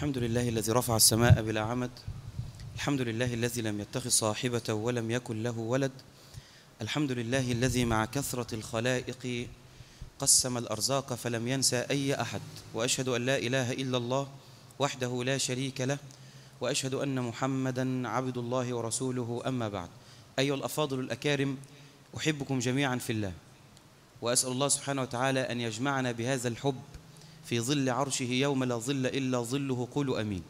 الحمد لله الذي رفع السماء بلا عمد. الحمد لله الذي لم يتخذ صاحبة ولم يكن له ولد. الحمد لله الذي مع كثرة الخلائق قسم الأرزاق فلم ينسى أي أحد. وأشهد أن لا إله إلا الله وحده لا شريك له، وأشهد أن محمدًا عبد الله ورسوله. أما بعد، أيها الأفاضل الأكارم، أحبكم جميعا في الله، وأسأل الله سبحانه وتعالى أن يجمعنا بهذا الحب في ظل عرشه يوم لا ظل إلا ظله. قولوا أمين.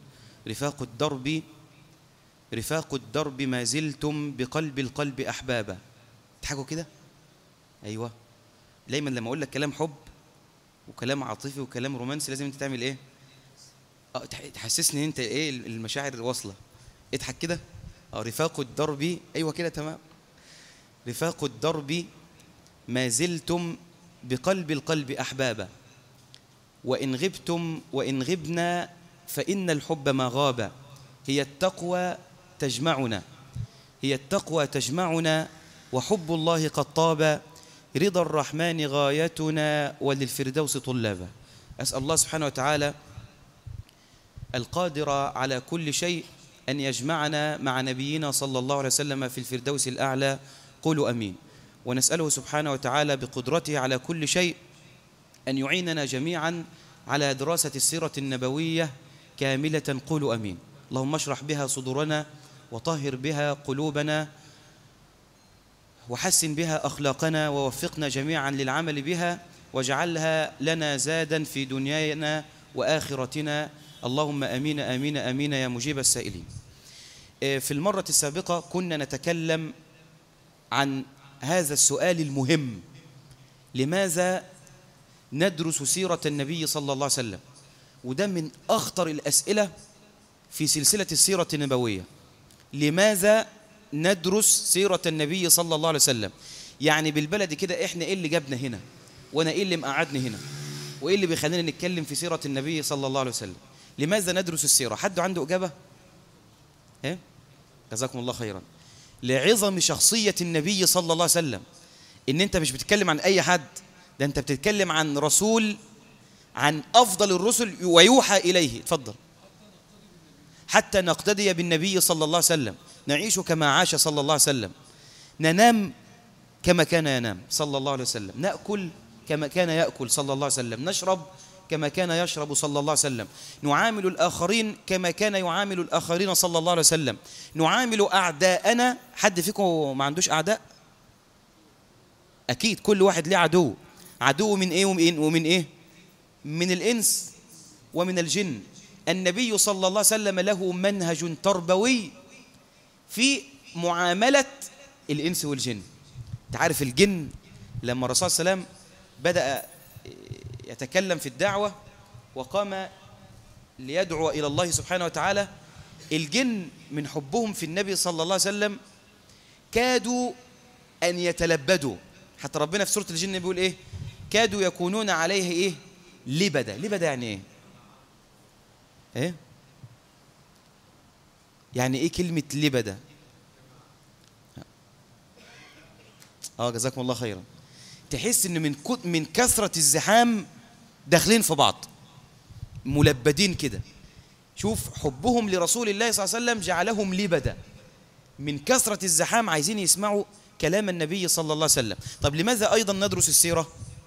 رفاق الدرب ما زلتم بقلب القلب أحبابا. تضحكوا كده؟ أيوة، دايما لما أقول لك كلام حب وكلام عاطفي وكلام رومانسي لازم أنت تعمل إيه؟ تحسسني أنت إيه المشاعر واصلة. اضحك كده. رفاق الدرب، أيوة كده تمام. رفاق الدرب ما زلتم بقلب القلب أحبابا، وإن غبتم وإن غبنا فإن الحب ما غاب. هي التقوى تجمعنا وحب الله قد طاب. رضا الرحمن غايتنا وللفردوس طلابا. أسأل الله سبحانه وتعالى القادر على كل شيء أن يجمعنا مع نبينا صلى الله عليه وسلم في الفردوس الأعلى. قولوا أمين. ونسأله سبحانه وتعالى بقدرته على كل شيء أن يعيننا جميعا على دراسة السيرة النبوية كاملة. قولوا أمين. اللهم اشرح بها صدورنا، وطهر بها قلوبنا، وحسن بها أخلاقنا، ووفقنا جميعا للعمل بها، واجعلها لنا زادا في دنيانا وآخرتنا. اللهم أمين آمين آمين يا مجيب السائلين. في المرة السابقة كنا نتكلم عن هذا السؤال المهم: لماذا ندرس سيرة النبي صلى الله عليه وسلم؟ وده من أخطر الأسئلة في سلسلة السيرة النبوية. لماذا ندرس سيرة النبي صلى الله عليه وسلم؟ يعني بالبلد كده، إحنا إيه اللي جابنا هنا؟ وأنا إيه اللي مقعدني هنا؟ وإيه اللي بيخلينا نتكلم في سيرة النبي صلى الله عليه وسلم؟ لماذا ندرس السيرة؟ حد عنده إجابة؟ إيه؟ جزاكم الله خيرا. لعظم شخصية النبي صلى الله عليه وسلم. إن أنت مش بتتكلم عن أي حد، ده أنت بتتكلم عن رسول، عن أفضل الرسل ويوحى إليه. اتفضل. حتى نقتدي بالنبي صلى الله عليه وسلم، نعيش كما عاش صلى الله عليه وسلم، ننام كما كان ينام صلى الله عليه وسلم، نأكل كما كان يأكل صلى الله عليه وسلم، نشرب كما كان يشرب صلى الله عليه وسلم، نعامل الآخرين كما كان يعامل الآخرين صلى الله عليه وسلم، نعامل أعداءنا. حد فيكم ما عندوش أعداء؟ أكيد كل واحد له عدو. عدو من إيه ومن إيه؟ من الإنس ومن الجن. النبي صلى الله عليه وسلم له منهج تربوي في معاملة الإنس والجن. تعرف الجن لما الرسول صلى الله عليه وسلم بدأ يتكلم في الدعوة وقام ليدعو إلى الله سبحانه وتعالى، الجن من حبهم في النبي صلى الله عليه وسلم كادوا أن يتلبدوا. حتى ربنا في سورة الجن بيقول إيه؟ كادوا يكونون عليه إيه؟ لبدا. لبدا يعني إيه؟ إيه؟ يعني إيه كلمة لبدا؟ جزاكم الله خيرا. تحس إن من كثرة الزحام داخلين في بعض، ملبدين كده. شوف حبهم لرسول الله صلى الله عليه وسلم جعلهم لبدا، من كثرة الزحام عايزين يسمعوا كلام النبي صلى الله عليه وسلم. طب لماذا أيضا ندرس السيرة؟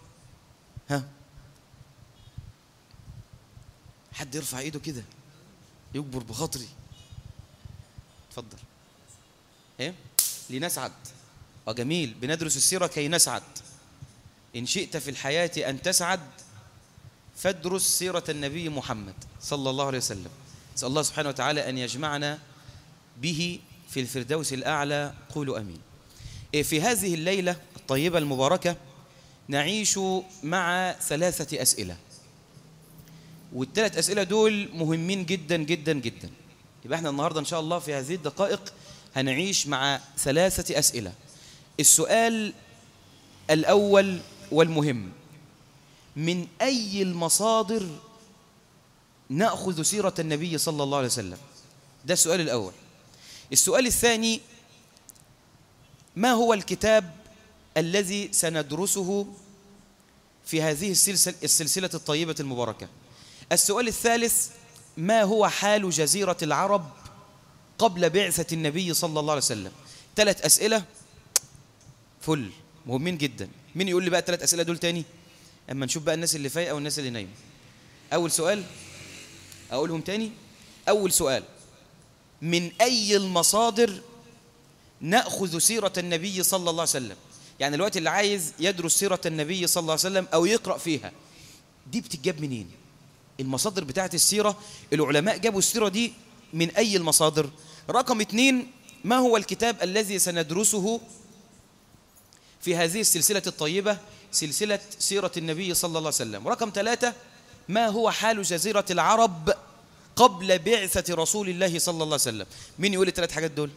حد يرفع ايده كده يكبر بخاطري. اتفضل. ايه؟ لنسعد. جميل. بندرس السيرة كي نسعد. إن شئت في الحياة أن تسعد فادرس سيرة النبي محمد صلى الله عليه وسلم. نسأل الله سبحانه وتعالى أن يجمعنا به في الفردوس الأعلى. قولوا أمين. في هذه الليلة الطيبة المباركة نعيش مع 3 أسئلة، والثلاث أسئلة دول مهمين جدا جدا جدا. يبقى احنا النهاردة إن شاء الله في هذه الدقائق هنعيش مع 3 أسئلة. السؤال الأول والمهم: من أي المصادر نأخذ سيرة النبي صلى الله عليه وسلم؟ ده السؤال الأول. السؤال الثاني: ما هو الكتاب الذي سندرسه في هذه السلسلة الطيبة المباركة؟ السؤال الثالث: ما هو حال جزيرة العرب قبل بعثة النبي صلى الله عليه وسلم؟ 3 أسئلة فل مهمين جدا. مين يقول لي بقى 3 أسئلة دول تاني أما نشوف بقى الناس اللي فايقة والناس اللي نايمة؟ أول سؤال أقولهم تاني. أول سؤال: من أي المصادر نأخذ سيرة النبي صلى الله عليه وسلم؟ يعني الوقت اللي عايز يدرس سيرة النبي صلى الله عليه وسلم أو يقرأ فيها، دي بتتجاب منين؟ المصادر بتاعت السيرة، العلماء جابوا السيرة دي من أي المصادر؟ رقم 2: ما هو الكتاب الذي سندرسه في هذه السلسلة الطيبة، سلسلة سيرة النبي صلى الله عليه وسلم؟ رقم 3: ما هو حال جزيرة العرب قبل بعثة رسول الله صلى الله عليه وسلم؟ مين يقول ال3 حاجات دول؟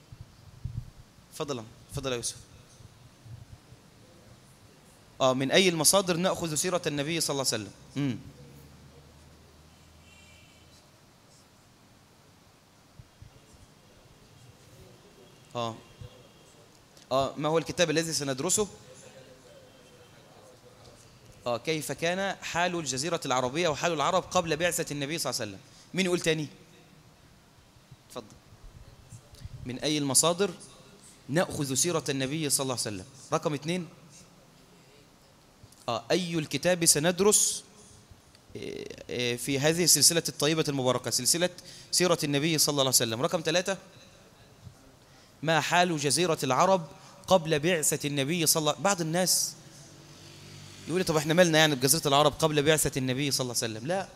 فضلا فضل يا يوسف. من أي المصادر نأخذ سيرة النبي صلى الله عليه وسلم؟ ما هو الكتاب الذي سندرسه؟ كيف كان حال الجزيرة العربية وحال العرب قبل بعثة النبي صلى الله عليه وسلم. مين يقول تاني؟ اتفضل. من أي المصادر نأخذ سيرة النبي صلى الله عليه وسلم؟ رقم 2: أي الكتاب سندرس في هذه السلسلة الطيبة المباركة، سلسلة سيرة النبي صلى الله عليه وسلم؟ رقم 3: ما حال جزيرة العرب قبل بعثة النبي صلى الله عليه وسلم؟ بعض الناس يقول لي طب احنا مالنا يعني بجزيرة العرب قبل بعثة النبي صلى الله عليه وسلم؟ لا،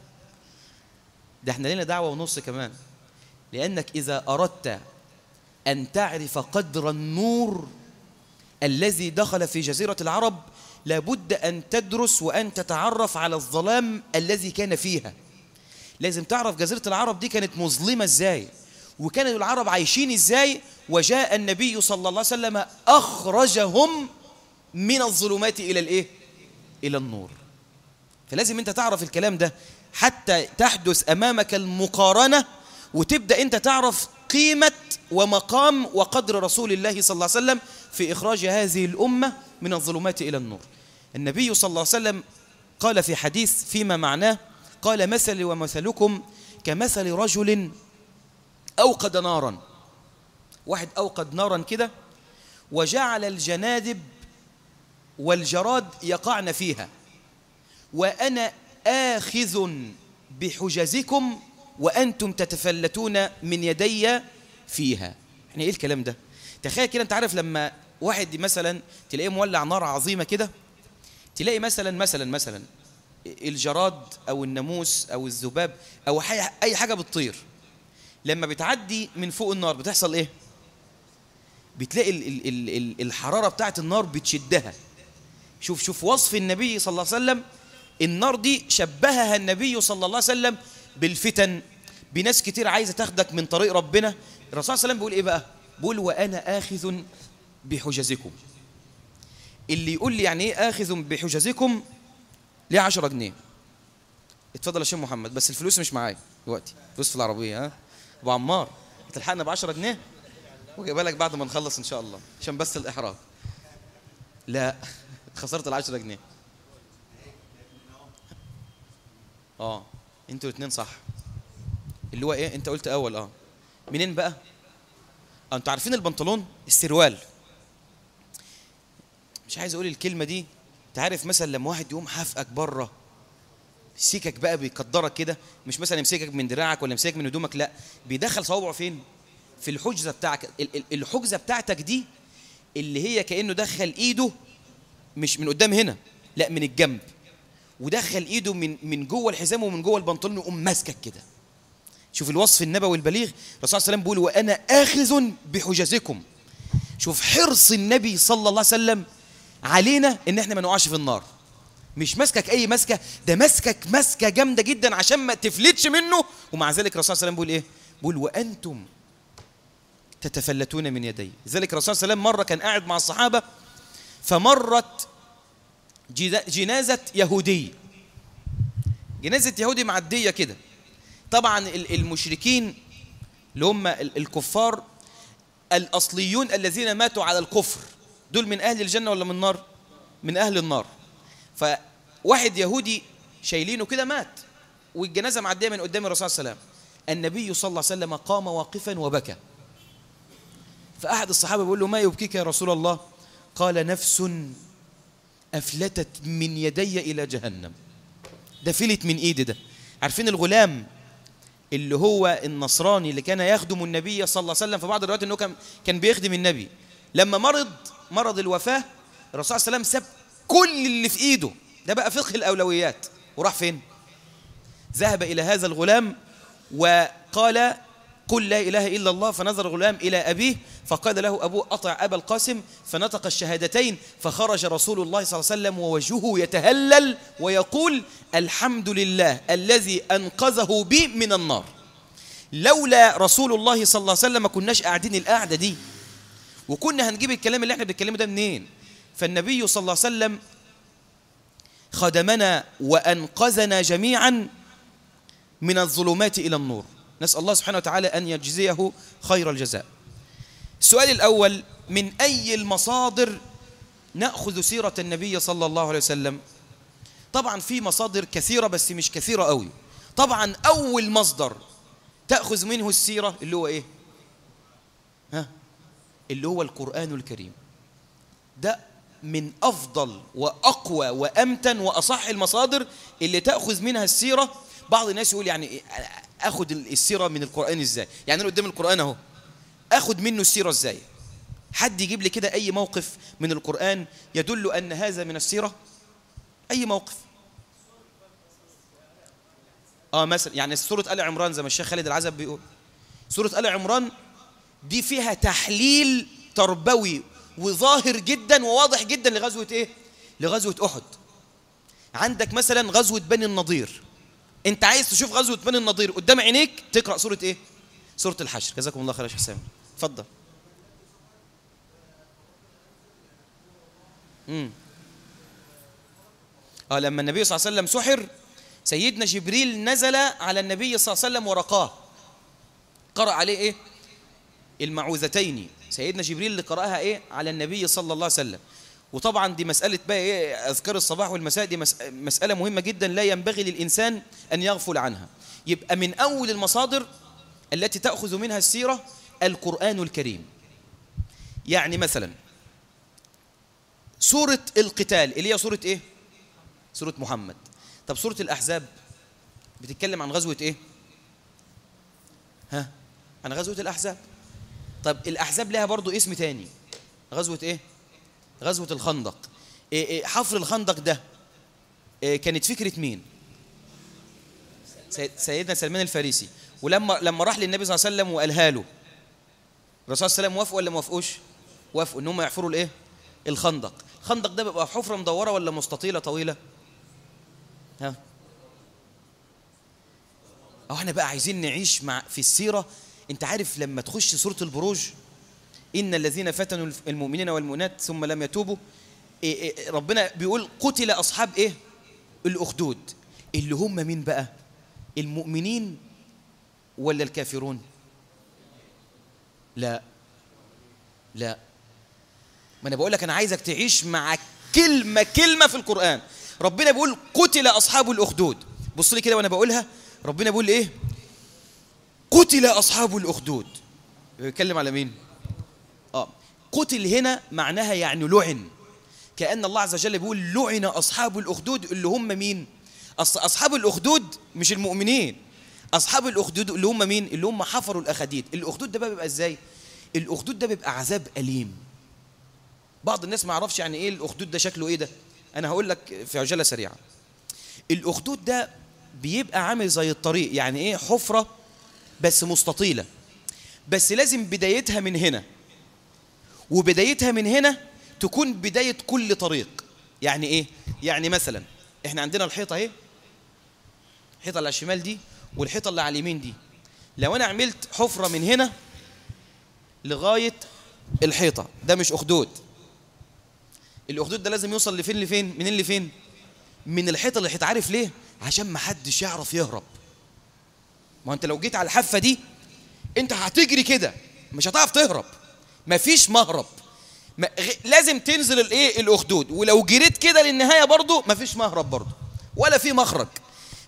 ده احنا لنا دعوة ونص كمان. لأنك إذا أردت أن تعرف قدر النور الذي دخل في جزيرة العرب لابد أن تدرس وأن تتعرف على الظلام الذي كان فيها. لازم تعرف جزيرة العرب دي كانت مظلمة ازاي، وكانوا العرب عايشين ازاي، وجاء النبي صلى الله عليه وسلم أخرجهم من الظلمات إلى الإيه؟ إلى النور. فلازم أنت تعرف الكلام ده حتى تحدث أمامك المقارنة وتبدأ أنت تعرف قيمة ومقام وقدر رسول الله صلى الله عليه وسلم في إخراج هذه الأمة من الظلمات إلى النور. النبي صلى الله عليه وسلم قال في حديث فيما معناه، قال: مثلي ومثلكم كمثل رجل أوقد نارا. واحد أوقد نارا كده وجعل الجنادب والجراد يقعن فيها، وأنا آخذ بحجزكم وأنتم تتفلتون من يدي فيها. يعني إيه الكلام ده؟ تخيل كده، أنت عارف لما واحد مثلا تلاقيه مولع نار عظيمة كده، تلاقي مثلا الجراد أو الناموس أو الذباب أو أي حاجة بتطير، لما بتعدي من فوق النار بتحصل إيه؟ بتلاقي الحرارة بتاعت النار بتشدها. شوف وصف النبي صلى الله عليه وسلم، النار دي شبهها النبي صلى الله عليه وسلم بالفتن، بناس كتير عايزة تاخدك من طريق ربنا. الرسول صلى الله عليه وسلم بيقول إيه بقى؟ بيقول: وأنا آخذ بحجزكم. اللي يقول لي يعني إيه آخذ بحجزكم ليه 10 جنيه. اتفضل يا شيخ محمد، بس الفلوس مش معايا دلوقتي، فلوس في العربية. ها أبو عمار، هتلحقنا ب10 جنيه وجايبها لك بعد ما نخلص إن شاء الله، عشان بس الإحراج. لا، خسرت 10 جنيه. انتوا الاثنين صح. اللي هو ايه؟ انت قلت اول منين بقى؟ انتوا عارفين البنطلون السروال، مش عايز اقول الكلمه دي. انت عارف مثلا لما واحد يقوم حافقك بره، يمسكك بقى بيقدرك كده، مش مثلا يمسكك من دراعك ولا يمسكك من هدومك، لا، بيدخل صوابعه فين؟ في الحجزه بتاعك. الحجزه بتاعتك دي اللي هي كانه دخل ايده مش من قدام هنا، لا، من الجنب، ودخل ايده من جوه الحزام ومن جوه البنطلون، يقوم ماسكك كده. شوف الوصف النبوي البليغ. الرسول صلى الله عليه وسلم بيقول: وانا آخذ بحجزكم. شوف حرص النبي صلى الله عليه وسلم علينا ان احنا ما نقعش في النار. مش ماسكك اي ماسكه، ده ماسكك ماسكه جامده جدا عشان ما تفلتش منه. ومع ذلك الرسول صلى الله عليه وسلم بيقول ايه؟ بيقول: وانتم تتفلتون من يدي. لذلك الرسول صلى الله عليه وسلم مره كان قاعد مع الصحابه، فمرت جنازه يهودي، جنازه يهودي معديه كده. طبعا المشركين اللي هم الكفار الأصليون الذين ماتوا على الكفر، دول من أهل الجنة ولا من النار؟ من أهل النار. فواحد يهودي شايلينه كده مات، والجنازة معدية من قدام الرسول صلى الله عليه وسلم، النبي صلى الله عليه وسلم قام واقفا وبكى. فأحد الصحابة بيقول له: ما يبكيك يا رسول الله؟ قال: نفس أفلتت من يدي إلى جهنم. ده فلت من إيدي. ده عارفين الغلام اللي هو النصراني اللي كان يخدم النبي صلى الله عليه وسلم، في بعض الروايات أنه كان بيخدم النبي، لما مرض الوفاة، الرسول صلى الله عليه وسلم ساب كل اللي في إيده، ده بقى فقه الأولويات، وراح فين؟ ذهب إلى هذا الغلام وقال: قل لا إله إلا الله. فنظر الغلام إلى أبيه فقال له أبوه: أطع أبا القاسم. فنطق الشهادتين، فخرج رسول الله صلى الله عليه وسلم ووجهه يتهلل ويقول: الحمد لله الذي أنقذه بي من النار. لولا رسول الله صلى الله عليه وسلم ما كناش قاعدين القعدة دي، وكنا هنجيب الكلام اللي احنا بنتكلمه ده منين؟ فالنبي صلى الله عليه وسلم خدمنا وأنقذنا جميعا من الظلمات إلى النور. نسأل الله سبحانه وتعالى أن يجزيه خير الجزاء. السؤال الأول: من أي المصادر نأخذ سيرة النبي صلى الله عليه وسلم؟ طبعا في مصادر كثيرة بس مش كثيرة قوي. طبعا أول مصدر تأخذ منه السيرة اللي هو إيه؟ اللي هو القرآن الكريم. ده من أفضل وأقوى وأمتن وأصح المصادر اللي تأخذ منها السيرة. بعض الناس يقول يعني أخذ السيرة من القرآن إزاي؟ يعني أنا قدام القرآن أهو، أخذ منه السيرة إزاي؟ حد يجيب لي كده أي موقف من القرآن يدل أن هذا من السيرة؟ أي موقف؟ مثلا يعني سورة آل عمران، زي ما الشيخ خالد العزب بيقول، سورة آل عمران دي فيها تحليل تربوي وظاهر جدا وواضح جدا لغزوة إيه؟ لغزوة أحد. عندك مثلا غزوة بني النضير، أنت عايز تشوف غزوة بني النضير قدام عينيك، تقرأ سورة إيه؟ سورة الحشر. جزاكم الله خير يا شيخ سامي. اتفضل. لما النبي صلى الله عليه وسلم سحر، سيدنا جبريل نزل على النبي صلى الله عليه وسلم ورقاه، قرأ عليه إيه؟ المعوذتين. سيدنا جبريل اللي قرأها إيه؟ على النبي صلى الله عليه وسلم. وطبعا دي مسألة بقى إيه؟ أذكار الصباح والمساء، دي مسألة مهمة جدا لا ينبغي للإنسان أن يغفل عنها. يبقى من أول المصادر التي تأخذ منها السيرة القرآن الكريم. يعني مثلا سورة القتال اللي هي سورة إيه؟ سورة محمد. طب سورة الأحزاب بتتكلم عن غزوة إيه؟ عن غزوة الأحزاب. طب الأحزاب لها برضو اسم تاني، غزوة إيه؟ غزوة الخندق. حفر الخندق ده كانت فكرة مين؟ سيدنا سلمان الفارسي. ولما راح للنبي صلى الله عليه وسلم وقالها له، الرسول صلى الله عليه وسلم وافقوا ولا ما وافقوش؟ وافقوا ان هم يحفروا الايه؟ الخندق. الخندق ده بيبقى حفرة مدورة ولا مستطيلة طويلة؟ احنا بقى عايزين نعيش في السيرة. انت عارف لما تخش سورة البروج، إن الذين فتنوا المؤمنين والمؤمنات ثم لم يتوبوا، ربنا بيقول قتل أصحاب إيه؟ الأخدود. اللي هم مين بقى؟ المؤمنين ولا الكافرون؟ لا ما أنا بقول لك أنا عايزك تعيش مع كلمة في القرآن. ربنا بيقول قتل أصحاب الأخدود. بص لي كده وأنا بقولها، ربنا بيقول إيه؟ قتل أصحاب الأخدود. بيتكلم على مين؟ قتل هنا معناها يعني لعن، كأن الله عز وجل بيقول لعن أصحاب الأخدود. اللي هم مين؟ أصحاب الأخدود مش المؤمنين. أصحاب الأخدود اللي هم مين؟ اللي هم حفروا الأخديد. الأخدود ده بقى بيبقى إزاي؟ الأخدود ده بيبقى عذاب أليم. بعض الناس ما يعرفش يعني إيه الأخدود ده، شكله إيه ده. أنا هقول لك في عجالة سريعة. الأخدود ده بيبقى عامل زي الطريق، يعني إيه؟ حفرة بس مستطيلة، بس لازم بدايتها من هنا وبدايتها من هنا تكون بداية كل طريق. يعني إيه؟ يعني مثلا إحنا عندنا الحيطة اهي، الحيطة اللي على الشمال دي والحيطة اللي على اليمين دي. لو أنا عملت حفرة من هنا لغاية الحيطة، ده مش أخدود. الأخدود ده لازم يوصل لفين؟ منين لفين؟ من الحيطة للحيطة. عارف ليه؟ عشان ما حدش يعرف يهرب. ما أنت لو جيت على الحافة دي أنت هتجري كده مش هتعرف تهرب، مفيش مهرب. لازم تنزل الايه؟ الأخدود. ولو جريت كده للنهاية برضو مفيش مهرب برضو ولا في مخرج.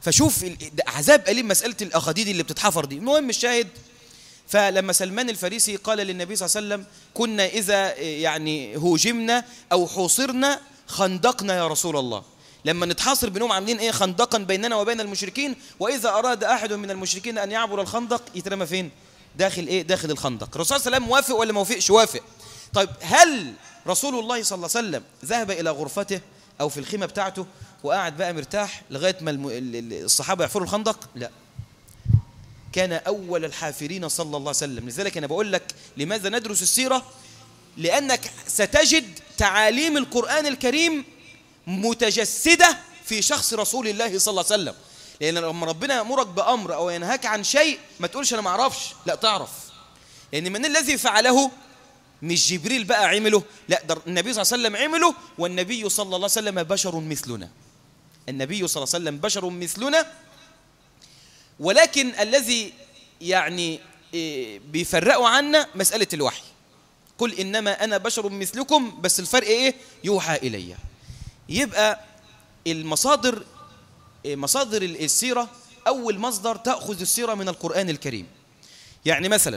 فشوف عذاب أليم مسألة الأخاديد اللي بتتحفر دي. المهم الشاهد، فلما سلمان الفارسي قال للنبي صلى الله عليه وسلم كنا إذا يعني هوجمنا أو حوصرنا خندقنا يا رسول الله، لما نتحاصر بنقوم عاملين إيه؟ خندقا بيننا وبين المشركين، وإذا أراد أحد من المشركين أن يعبر الخندق يترمى فين؟ داخل إيه؟ داخل الخندق. الرسول صلى الله عليه وسلم موافق ولا ما وافقش؟ وافق. طيب هل رسول الله صلى الله عليه وسلم ذهب إلى غرفته أو في الخيمة بتاعته وقاعد بقى مرتاح لغاية ما الصحابة يحفروا الخندق؟ لا، كان أول الحافرين صلى الله عليه وسلم. لذلك أنا بقول لك لماذا ندرس السيرة؟ لأنك ستجد تعاليم القرآن الكريم متجسدة في شخص رسول الله صلى الله عليه وسلم. لأن لما ربنا يأمرك بأمر أو ينهاك عن شيء ما تقولش أنا ما أعرفش، لا تعرف، لأن من الذي فعله مش جبريل بقى عمله، لا ده النبي صلى الله عليه وسلم عمله، والنبي صلى الله عليه وسلم بشر مثلنا. النبي صلى الله عليه وسلم بشر مثلنا، ولكن الذي يعني بيفرقوا عنا مسألة الوحي. قل إنما أنا بشر مثلكم، بس الفرق إيه؟ يوحى إلي. يبقى المصادر، مصادر السيرة، أول مصدر تأخذ السيرة من القرآن الكريم. يعني مثلا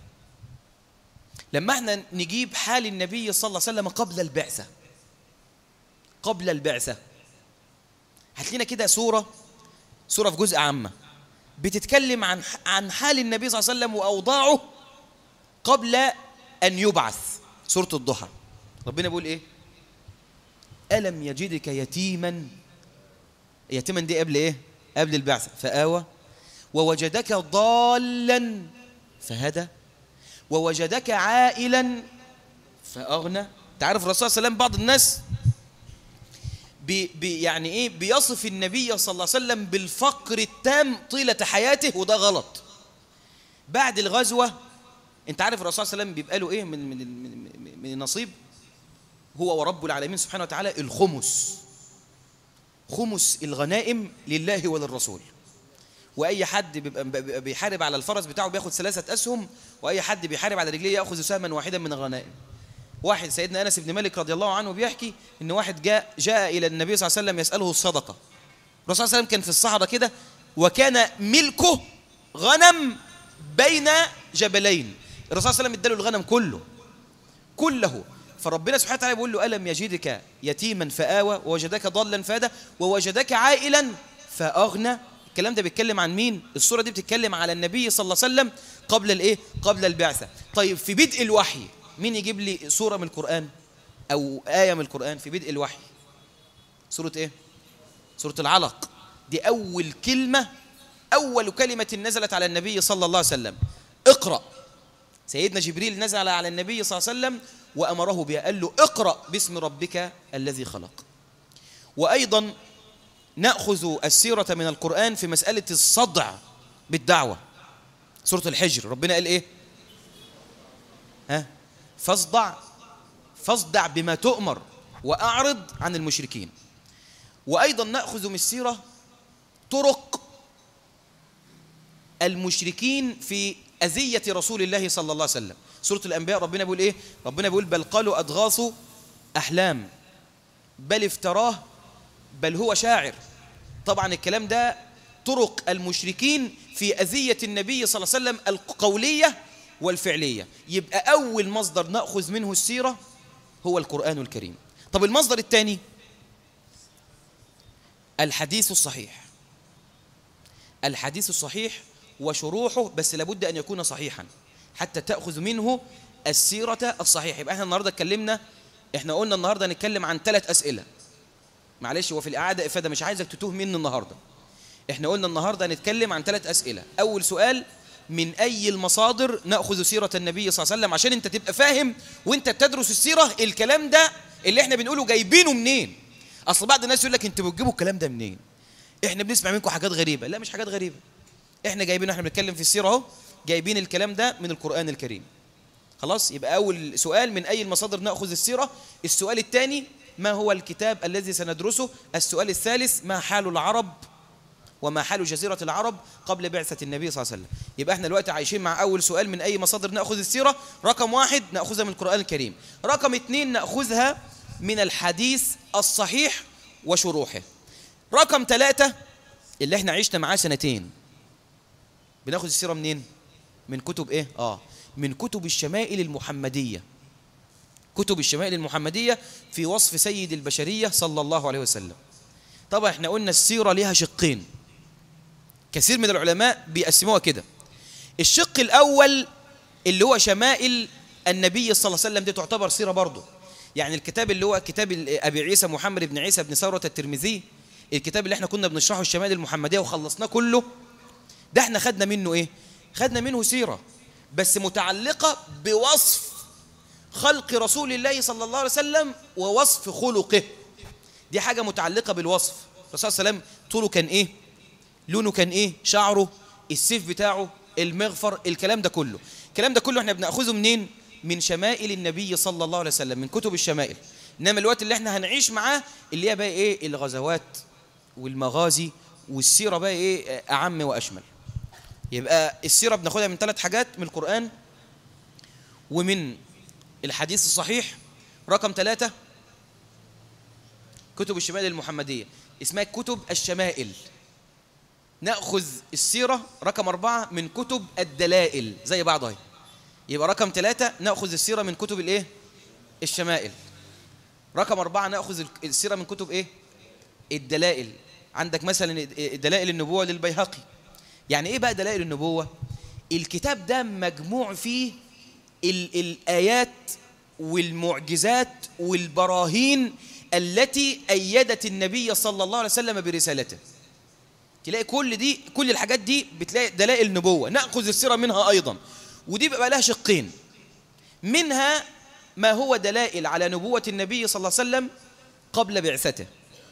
لما احنا نجيب حال النبي صلى الله عليه وسلم قبل البعثة، قبل البعثة هات لنا كده سورة في جزء عامة بتتكلم عن حال النبي صلى الله عليه وسلم وأوضاعه قبل أن يبعث. سورة الضحى ربنا بيقول إيه؟ ألم يجدك يتيما، يتيما دي قبل إيه؟ قبل البعثة. فآوى، ووجدك ضالا فهدى، ووجدك عائلا فأغنى. تعرف الرسول صلى الله عليه وسلم بعض الناس يعني إيه بيصف النبي صلى الله عليه وسلم بالفقر التام طيلة حياته، وده غلط. بعد الغزوة أنت عارف الرسول صلى الله عليه وسلم بيبقى له إيه من النصيب؟ هو ورب العالمين سبحانه وتعالى الخمس، خمس الغنائم لله وللرسول. وأي حد بيبقى بيحارب على الفرس بتاعه بياخد 3 أسهم، وأي حد بيحارب على رجليه يأخذ سهما واحدا من الغنائم. واحد سيدنا أنس بن مالك رضي الله عنه بيحكي إن واحد جاء إلى النبي صلى الله عليه وسلم يسأله الصدقة. الرسول صلى الله عليه وسلم كان في الصحراء كده، وكان ملكه غنم بين جبلين. الرسول صلى الله عليه وسلم اداله الغنم كله. فربنا سبحانه وتعالى بيقول له ألم يجدك يتيما فآوى، ووجدك ضالا فهدى، ووجدك عائلا فأغنى. الكلام ده بيتكلم عن مين؟ السورة دي بتتكلم على النبي صلى الله عليه وسلم قبل الإيه؟ قبل البعثة. طيب في بدء الوحي مين يجيب لي سورة من القرآن أو آية من القرآن في بدء الوحي؟ سورة إيه؟ سورة العلق. دي أول كلمة، أول كلمة نزلت على النبي صلى الله عليه وسلم، اقرأ. سيدنا جبريل نزل على النبي صلى الله عليه وسلم وأمره بها، قال له اقرأ باسم ربك الذي خلق. وأيضا نأخذ السيرة من القرآن في مسألة الصدع بالدعوة. سورة الحجر ربنا قال إيه؟ فاصدع بما تؤمر وأعرض عن المشركين. وأيضا نأخذ من السيرة طرق المشركين في أذية رسول الله صلى الله عليه وسلم. سورة الأنبياء ربنا بيقول إيه؟ ربنا بيقول بل قالوا أضغاث أحلام بل افتراه بل هو شاعر. طبعا الكلام ده طرق المشركين في أذية النبي صلى الله عليه وسلم القولية والفعلية. يبقى أول مصدر نأخذ منه السيرة هو القرآن الكريم. طب المصدر الثاني الحديث الصحيح. الحديث الصحيح وشروحه، بس لابد أن يكون صحيحا حتى تأخذ منه السيرة الصحيحة. يبقى احنا النهاردة اتكلمنا، احنا قلنا النهاردة نتكلم عن 3 أسئلة. معلش هو في الإعادة إفادة، مش عايزك تتوه مني النهاردة. احنا قلنا النهاردة نتكلم عن 3 أسئلة. أول سؤال، من أي المصادر نأخذ سيرة النبي صلى الله عليه وسلم، عشان انت تبقى فاهم وانت بتدرس السيرة الكلام ده اللي احنا بنقوله جايبينه منين. أصل بعض الناس يقول لك انتوا بتجيبوا الكلام ده منين؟ احنا بنسمع منكم حاجات غريبة. لا مش حاجات غريبة، احنا جايبينه، احنا بنتكلم في السيرة اهو، جايبين الكلام ده من القرآن الكريم. خلاص، يبقى أول سؤال من أي المصادر نأخذ السيرة. السؤال الثاني، ما هو الكتاب الذي سندرسه؟ السؤال الثالث، ما حال العرب وما حال جزيرة العرب قبل بعثة النبي صلى الله عليه وسلم. يبقى احنا دلوقتي عايشين مع أول سؤال من أي مصادر نأخذ السيرة. رقم 1 نأخذها من القرآن الكريم. رقم 2 نأخذها من الحديث الصحيح وشروحه. رقم 3 اللي احنا عشنا معاه سنتين بناخد السيرة منين؟ من كتب ايه؟ من كتب الشمائل المحمدية. كتب الشمائل المحمدية في وصف سيد البشرية صلى الله عليه وسلم. طبعا احنا قلنا السيرة لها شقين، كثير من العلماء بيقسموها كده. الشق الأول اللي هو شمائل النبي صلى الله عليه وسلم، دي تعتبر سيرة برضه. يعني الكتاب اللي هو كتاب أبي عيسى محمد بن عيسى بن ثورة الترمذي، الكتاب اللي احنا كنا بنشرحه الشمائل المحمدية وخلصناه كله، ده احنا خدنا منه ايه؟ خدنا منه سيرة بس متعلقة بوصف خلق رسول الله صلى الله عليه وسلم ووصف خلقه. دي حاجة متعلقة بالوصف. الرسول صلى الله عليه وسلم طوله كان ايه؟ لونه كان ايه؟ شعره، السيف بتاعه، المغفر، الكلام ده كله. الكلام ده كله احنا بنأخذه منين؟ من شمائل النبي صلى الله عليه وسلم، من كتب الشمائل. انما الوقت اللي احنا هنعيش معاه اللي هي بقى ايه؟ الغزوات والمغازي والسيرة بقى ايه؟ أعم وأشمل. يبقى السيرة بناخدها من 3 حاجات، من القرآن ومن الحديث الصحيح. رقم 3 كتب الشمائل المحمدية، اسمها كتب الشمائل. نأخذ السيرة. رقم 4 من كتب الدلائل، زي بعض اهي. يبقى رقم 3 نأخذ السيرة من كتب الايه؟ الشمائل. رقم 4 نأخذ السيرة من كتب ايه؟ الدلائل. عندك مثلا دلائل النبوة للبيهقي. يعني ايه بقى دلائل النبوة؟ الكتاب ده مجموع فيه الآيات والمعجزات والبراهين التي أيدت النبي صلى الله عليه وسلم برسالته. تلاقي كل الحاجات دي بتلاقي دلائل نبوة. نأخذ السيرة منها أيضا، ودي بقى لها شقين. منها ما هو دلائل على نبوة النبي صلى الله عليه وسلم قبل بعثته،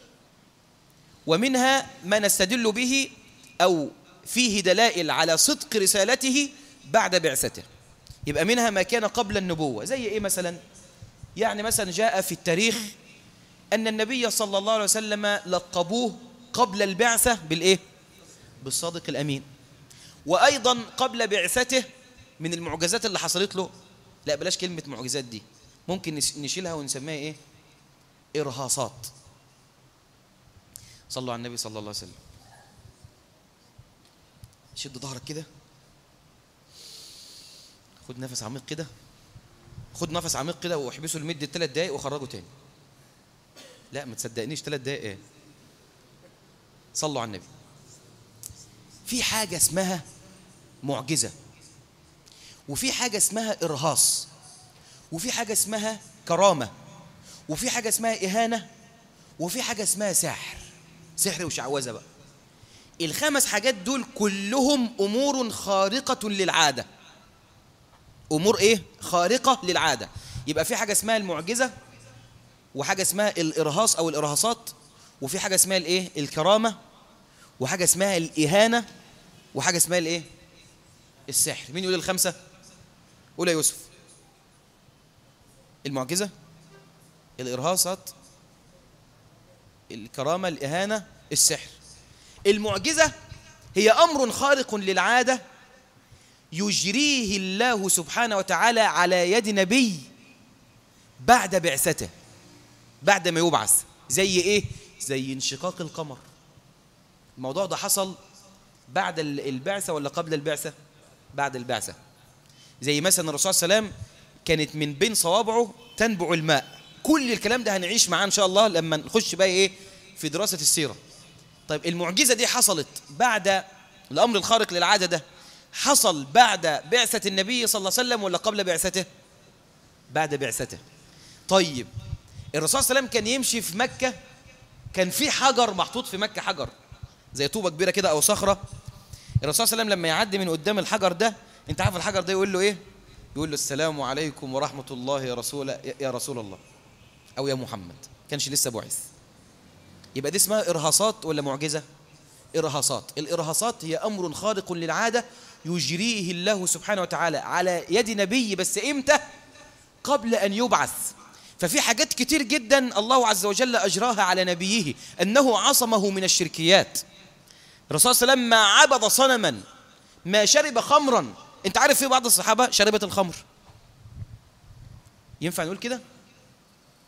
ومنها ما نستدل به أو فيه دلائل على صدق رسالته بعد بعثته. يبقى منها ما كان قبل النبوة، زي إيه مثلا؟ يعني مثلا جاء في التاريخ أن النبي صلى الله عليه وسلم لقبوه قبل البعثة بالإيه؟ بالصادق الأمين. وأيضا قبل بعثته من المعجزات اللي حصلت له، لا بلاش كلمة معجزات دي، ممكن نشيلها ونسميها إيه؟ إرهاصات. صلوا على النبي صلى الله عليه وسلم. شد ظهرك كده، خد نفس عميق كده، خد نفس عميق كده واحبسه لمدة 3 دقايق وخرجه تاني. لا ما تصدقنيش 3 دقايق ايه؟ صلوا على النبي. في حاجة اسمها معجزة، وفي حاجة اسمها إرهاص، وفي حاجة اسمها كرامة، وفي حاجة اسمها إهانة، وفي حاجة اسمها سحر وشعوذة بقى. ال5 حاجات دول كلهم أمور خارقة للعادة. أمور إيه؟ خارقة للعادة. يبقى في حاجة اسمها المعجزة، وحاجة اسمها الإرهاص أو الإرهاصات، وفي حاجة اسمها الإيه؟ الكرامة، وحاجة اسمها الإهانة، وحاجة اسمها الإيه؟ السحر. مين يقول ال5؟ قول يا يوسف. المعجزة، الإرهاصات، الكرامة، الإهانة، السحر. المعجزة هي أمر خارق للعادة يجريه الله سبحانه وتعالى على يد نبي بعد بعثته، بعد ما يبعث. زي إيه؟ زي انشقاق القمر. الموضوع ده حصل بعد البعثة ولا قبل البعثة؟ بعد البعثة. زي مثلا الرسول صلى الله عليه وسلم كانت من بين صوابعه تنبع الماء. كل الكلام ده هنعيش معاه إن شاء الله لما نخش بقى إيه؟ في دراسة السيرة. طيب المعجزة دي حصلت بعد الأمر الخارق للعادة ده، حصل بعد بعثة النبي صلى الله عليه وسلم ولا قبل بعثته؟ بعد بعثته. طيب الرسول صلى الله عليه وسلم كان يمشي في مكة، كان في حجر محطوط في مكة، حجر زي طوبة كبيرة كده أو صخرة. الرسول صلى الله عليه وسلم لما يعدي من قدام الحجر ده، أنت عارف الحجر ده يقول له إيه؟ يقول له السلام عليكم ورحمة الله يا رسول الله، أو يا محمد، كانش لسه بعث. يبقى دي اسمها إرهاصات ولا معجزة؟ إرهاصات. الإرهاصات هي أمر خارق للعادة يجريه الله سبحانه وتعالى على يد نبي، بس إمتى؟ قبل أن يبعث. ففي حاجات كتير جدا الله عز وجل أجراها على نبيه، أنه عصمه من الشركيات. الرسول صلى الله عليه وسلم ما عبد صنما، ما شرب خمرا. أنت عارف في بعض الصحابة شربت الخمر، ينفع نقول كده؟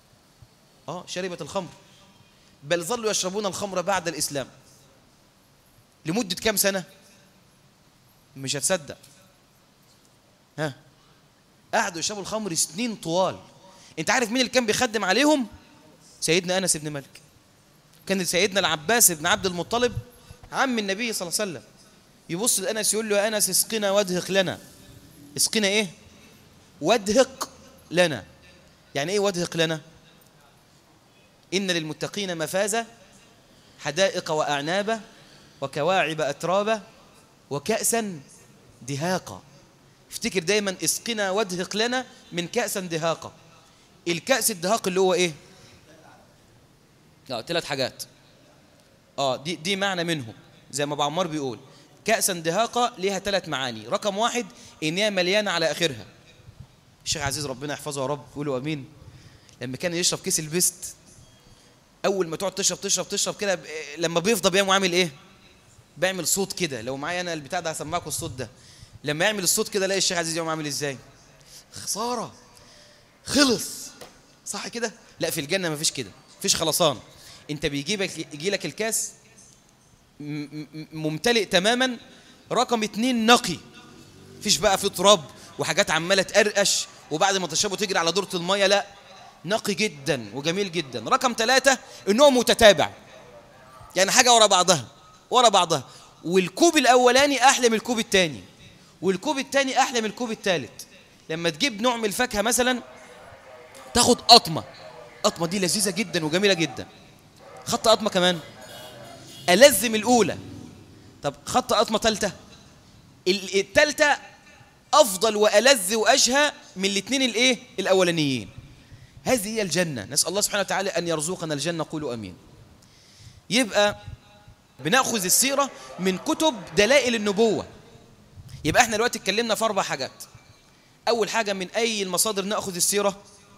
شربت الخمر، بل ظلوا يشربون الخمر بعد الإسلام. لمدة كام سنة؟ مش هتصدق. ها، قعدوا يشربوا الخمر سنين طوال. انت عارف مين اللي كان بيخدم عليهم؟ سيدنا أنس بن مالك. كان سيدنا العباس بن عبد المطلب عم النبي صلى الله عليه وسلم يبص لأنس يقول له يا أنس اسقنا وادهق لنا. اسقنا ايه؟ وادهق لنا. يعني ايه وادهق لنا؟ إن للمتقين مفازة، حدائق وأعنابا وكواعب أترابا وكأسا دهاقا. افتكر دايما اسقنا وادهق لنا من كأسا دهاقا. الكأس الدهاق اللي هو ايه؟ 3 حاجات. دي معنى منهم زي ما ابو عمار بيقول. كأسا دهاقا ليها 3 معاني. رقم 1 ان هي مليانه على اخرها. الشيخ عزيز ربنا يحفظه يا رب قولوا امين، لما كان يشرب كيس البست اول ما تقعد تشرب كده لما بيفضى بيقوم عامل ايه؟ بيعمل صوت كده. لو معايا انا البتاع ده هسمعكم الصوت ده. لما يعمل الصوت كده الاقي الشيخ عزيز يقوم عامل ازاي؟ خساره، خلص، صح كده؟ لا، في الجنه مفيش كده، مفيش خلصان. انت يجي لك الكاس ممتلئ تماما. رقم 2 نقي، مفيش بقى في تراب وحاجات عماله تقرقش وبعد ما تشربه تجري على دورة الميه، لا، نقي جدا وجميل جدا. رقم 3 انه متتابع، يعني حاجه ورا بعضها. والكوب الاولاني احلى من الكوب الثاني، والكوب الثاني احلى من الكوب الثالث. لما تجيب نوع من الفاكهه مثلا تاخد قطمه دي لذيذه جدا وجميله جدا. خط قطمه كمان ألذ من الاولى. طب خط قطمه ثالثه، الثالثه افضل والذ واشهى من الاثنين الايه الاولانيين. هذه هي الجنه. نسال الله سبحانه وتعالى ان يرزقنا الجنه، قولوا امين. يبقى بناخذ السيره من كتب دلائل النبوه. يبقى احنا دلوقتي اتكلمنا في 4 حاجات. اول حاجه من اي المصادر ناخذ السيره؟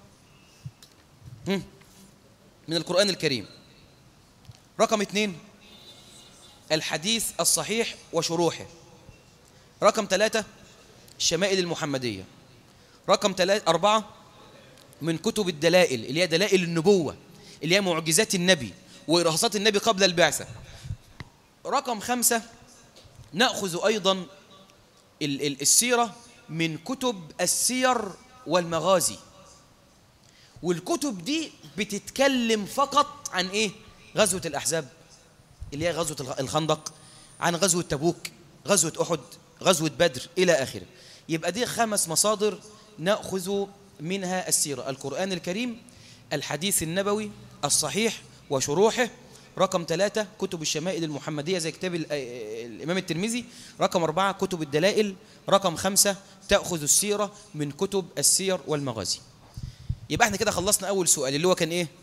من القرآن الكريم. رقم 2 الحديث الصحيح وشروحه. رقم 3 الشمائل المحمدية. رقم 4 من كتب الدلائل اللي هي دلائل النبوة، اللي هي معجزات النبي وإرهاصات النبي قبل البعثة. رقم 5 نأخذ أيضا السيرة من كتب السير والمغازي. والكتب دي بتتكلم فقط عن ايه؟ غزوة الأحزاب اللي هي غزوة الخندق، عن غزوة تبوك، غزوة أحد، غزوة بدر إلى آخره. يبقى دي 5 مصادر نأخذ منها السيرة: القرآن الكريم، الحديث النبوي الصحيح وشروحه. رقم 3 كتب الشمائل المحمدية زي كتاب الإمام الترمذي. رقم 4 كتب الدلائل. رقم 5 تأخذ السيرة من كتب السير والمغازي. يبقى احنا كده خلصنا أول سؤال اللي هو كان إيه؟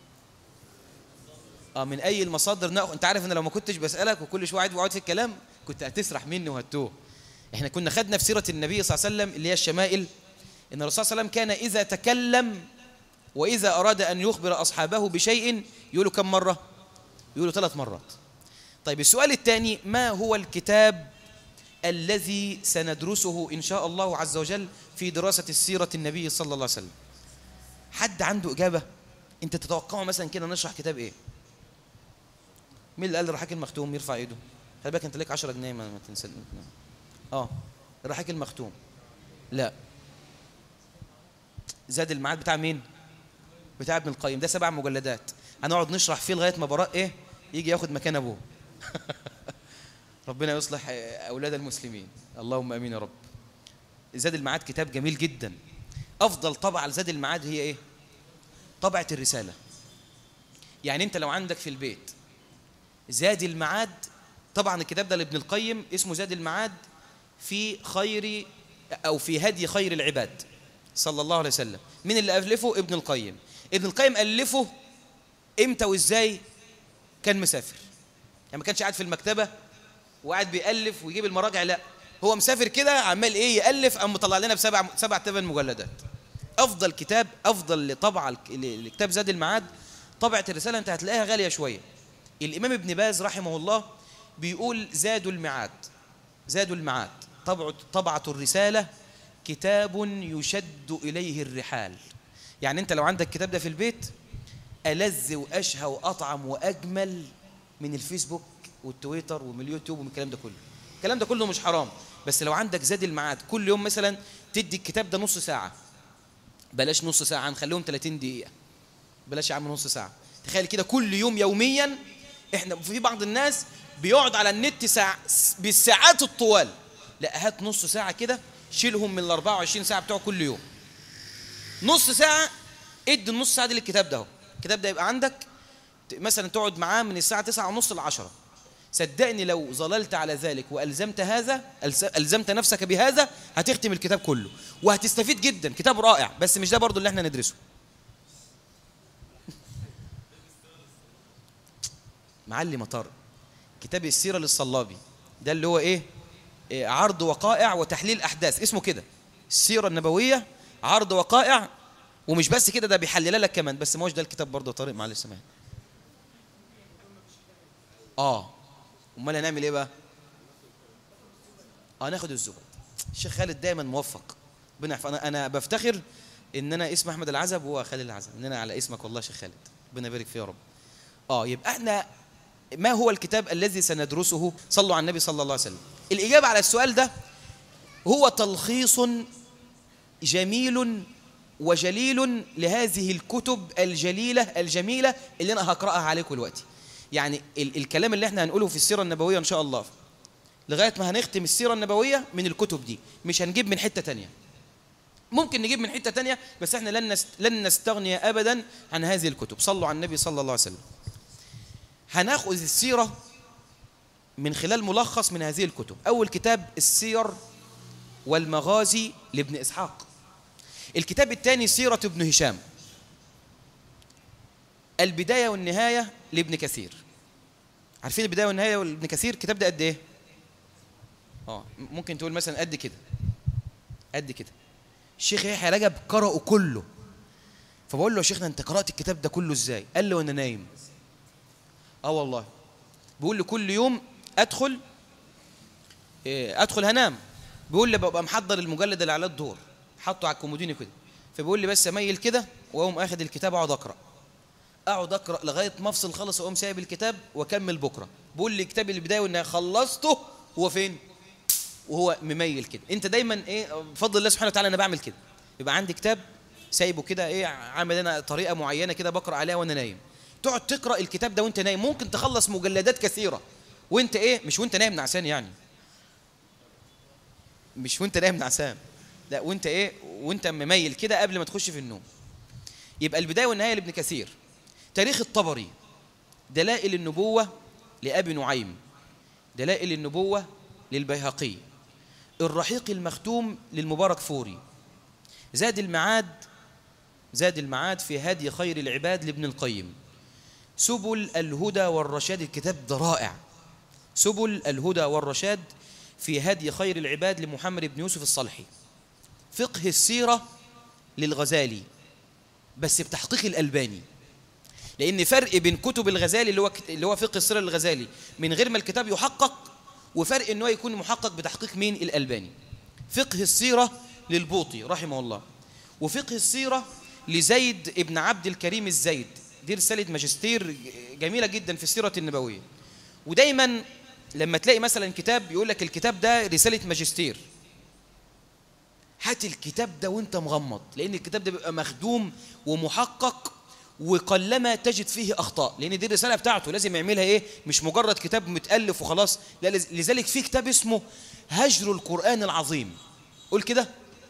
من أي المصادر نأخذ. أنت عارف أن لو ما كنتش بسألك وكل شوية وعد في الكلام كنت هتسرح مني وهتوه. احنا كنا خدنا في سيرة النبي صلى الله عليه وسلم اللي هي الشمائل إن الرسول صلى الله عليه وسلم كان إذا تكلم وإذا أراد أن يخبر أصحابه بشيء يقولوا كم مرة؟ يقولوا 3 مرات. طيب السؤال الثاني: ما هو الكتاب الذي سندرسه إن شاء الله عز وجل في دراسة السيرة النبي صلى الله عليه وسلم؟ حد عنده إجابة؟ أنت تتوقعوا مثلا كده نشرح كتاب إيه؟ مين اللي قال الرحاك المختوم؟ يرفع إيده. خلي بالك أنت ليك 10 جنيه ما تنسى. الرحاك المختوم. لا، زاد المعاد بتاع مين؟ بتاع ابن القيم. ده 7 مجلدات هنقعد نشرح فيه لغاية ما براء إيه؟ يجي ياخد مكان أبوه. ربنا يصلح أولاد المسلمين، اللهم أمين يا رب. زاد المعاد كتاب جميل جدا. أفضل طبعة لزاد المعاد هي إيه؟ طبعة الرسالة. يعني أنت لو عندك في البيت زاد المعاد، طبعا الكتاب ده لابن القيم اسمه زاد المعاد في خير أو في هدي خير العباد صلى الله عليه وسلم. من اللي ألفه؟ ابن القيم. ابن القيم ألفه إمتى وإزاي؟ كان مسافر، يعني ما كانش قاعد في المكتبة وقاعد بيألف ويجيب المراجع، لا، هو مسافر كده عمال إيه يألف، أم مطلع لنا ب7 8 مجلدات. أفضل كتاب، أفضل لطبعة لكتاب زاد المعاد طبعة الرسالة. أنت هتلاقيها غالية شوية. الإمام ابن باز رحمه الله بيقول زاد المعاد طبعة الرسالة كتاب يشد إليه الرحال. يعني أنت لو عندك كتاب ده في البيت ألذ وأشهى وأطعم وأجمل من الفيسبوك والتويتر ومن اليوتيوب ومن الكلام ده كله. الكلام ده كله مش حرام، بس لو عندك زاد الميعاد كل يوم مثلا تدي الكتاب ده نص ساعة، بلاش نص ساعة، نخليهم 30 دقيقة، بلاش يا عم نص ساعة. تخيل كده كل يوم يوميا. احنا في بعض الناس بيقعد على النت بالساعات الطوال، لا هات نص ساعة كده، شيلهم من ال 24 ساعة بتوع كل يوم، نص ساعة، ادي النص ساعة دي للكتاب ده. الكتاب ده يبقى عندك مثلا تقعد معاه من الساعة 9:30 ل 10. صدقني لو ظللت على ذلك وألزمت هذا، ألزمت نفسك بهذا، هتختم الكتاب كله وهتستفيد جدا. كتاب رائع، بس مش ده برضو اللي احنا ندرسه. معلم طارق، كتاب السيرة للصلابي ده اللي هو ايه، عرض وقائع وتحليل أحداث، اسمه كده السيرة النبوية عرض وقائع. ومش بس كده، ده بيحلل لك كمان، بس ما هوش ده الكتاب برضه طارق، معلش سامحني. امال هنعمل ايه بقى؟ ناخد الزبد. الشيخ خالد دايما موفق، ربنا يحفظه. انا بفتخر ان انا اسم احمد العزب وهو خالد العزب، ان انا على اسمك والله يا شيخ خالد، ربنا يبارك فيه يا رب. يبقى احنا ما هو الكتاب الذي سندرسه؟ صلوا على النبي صلى الله عليه وسلم. الاجابه على السؤال ده هو تلخيص جميل وجليل لهذه الكتب الجليلة الجميلة اللي أنا هقرأها عليكم دلوقتي. يعني الكلام اللي احنا هنقوله في السيرة النبوية إن شاء الله لغاية ما هنختم السيرة النبوية من الكتب دي، مش هنجيب من حتة تانية. ممكن نجيب من حتة تانية، بس احنا لن نستغني أبدا عن هذه الكتب. صلوا على النبي صلى الله عليه وسلم. هناخذ السيرة من خلال ملخص من هذه الكتب. أول كتاب السير والمغازي لابن إسحاق. الكتاب الثاني سيرة ابن هشام. البداية والنهاية لابن كثير. عارفين البداية والنهاية لابن كثير؟ الكتاب ده قد ايه؟ ممكن تقول مثلا قد كده، قد كده. الشيخ يحيى رجب قرأه كله، فبقول له يا شيخنا انت قرأت الكتاب ده كله ازاي؟ قال لي وانا نايم. والله بيقول لي كل يوم ادخل هنام، بيقول لي ببقى محضر المجلد اللي على الدور، حطه على الكومودينو كده، فبيقول لي بس اميل كده واقوم اخد الكتاب اقعد اقرا لغايه ما افصل خلص، واقوم سايب الكتاب واكمل بكره. بيقول لي كتاب البدايه والنهايه خلصته هو فين؟ وهو مميل كده. انت دايما بفضل الله سبحانه وتعالى انا بعمل كده، يبقى عندي كتاب سايبه كده عامل انا طريقه معينه كده بقرا عليها وانا نايم. تقعد تقرا الكتاب ده وانت نايم، ممكن تخلص مجلدات كثيره وانت مش وانت نايم نعسان، يعني مش وانت نايم نعسان، لا وانت وانت مميل كده قبل ما تخش في النوم. يبقى البدايه والنهايه لابن كثير. تاريخ الطبري. دلائل النبوه لابي نعيم. دلائل النبوه للبيهقي. الرحيق المختوم للمبارك فوري. زاد المعاد في هدي خير العباد لابن القيم. سبل الهدى والرشاد. الكتاب ده رائع. سبل الهدى والرشاد في هدي خير العباد لمحمد بن يوسف الصلحي. فقه السيرة للغزالي بس بتحقيق الألباني، لأن فرق بين كتب الغزالي اللي هو فقه السيرة للغزالي من غير ما الكتاب يحقق، وفرق إنه يكون محقق بتحقيق مين؟ الألباني. فقه السيرة للبوطي رحمه الله. وفقه السيرة لزيد ابن عبد الكريم الزيد، دي رسالة ماجستير جميلة جدا في السيرة النبوية. ودايما لما تلاقي مثلا كتاب يقول لك الكتاب ده رسالة ماجستير، هات الكتاب ده وانت مغمض، لأن الكتاب ده بيبقى مخدوم ومحقق وقلما تجد فيه أخطاء، لأن دي الرسالة بتاعته لازم يعملها مش مجرد كتاب متألف وخلاص. لا، لذلك في كتاب اسمه هجر القرآن العظيم. قول كده،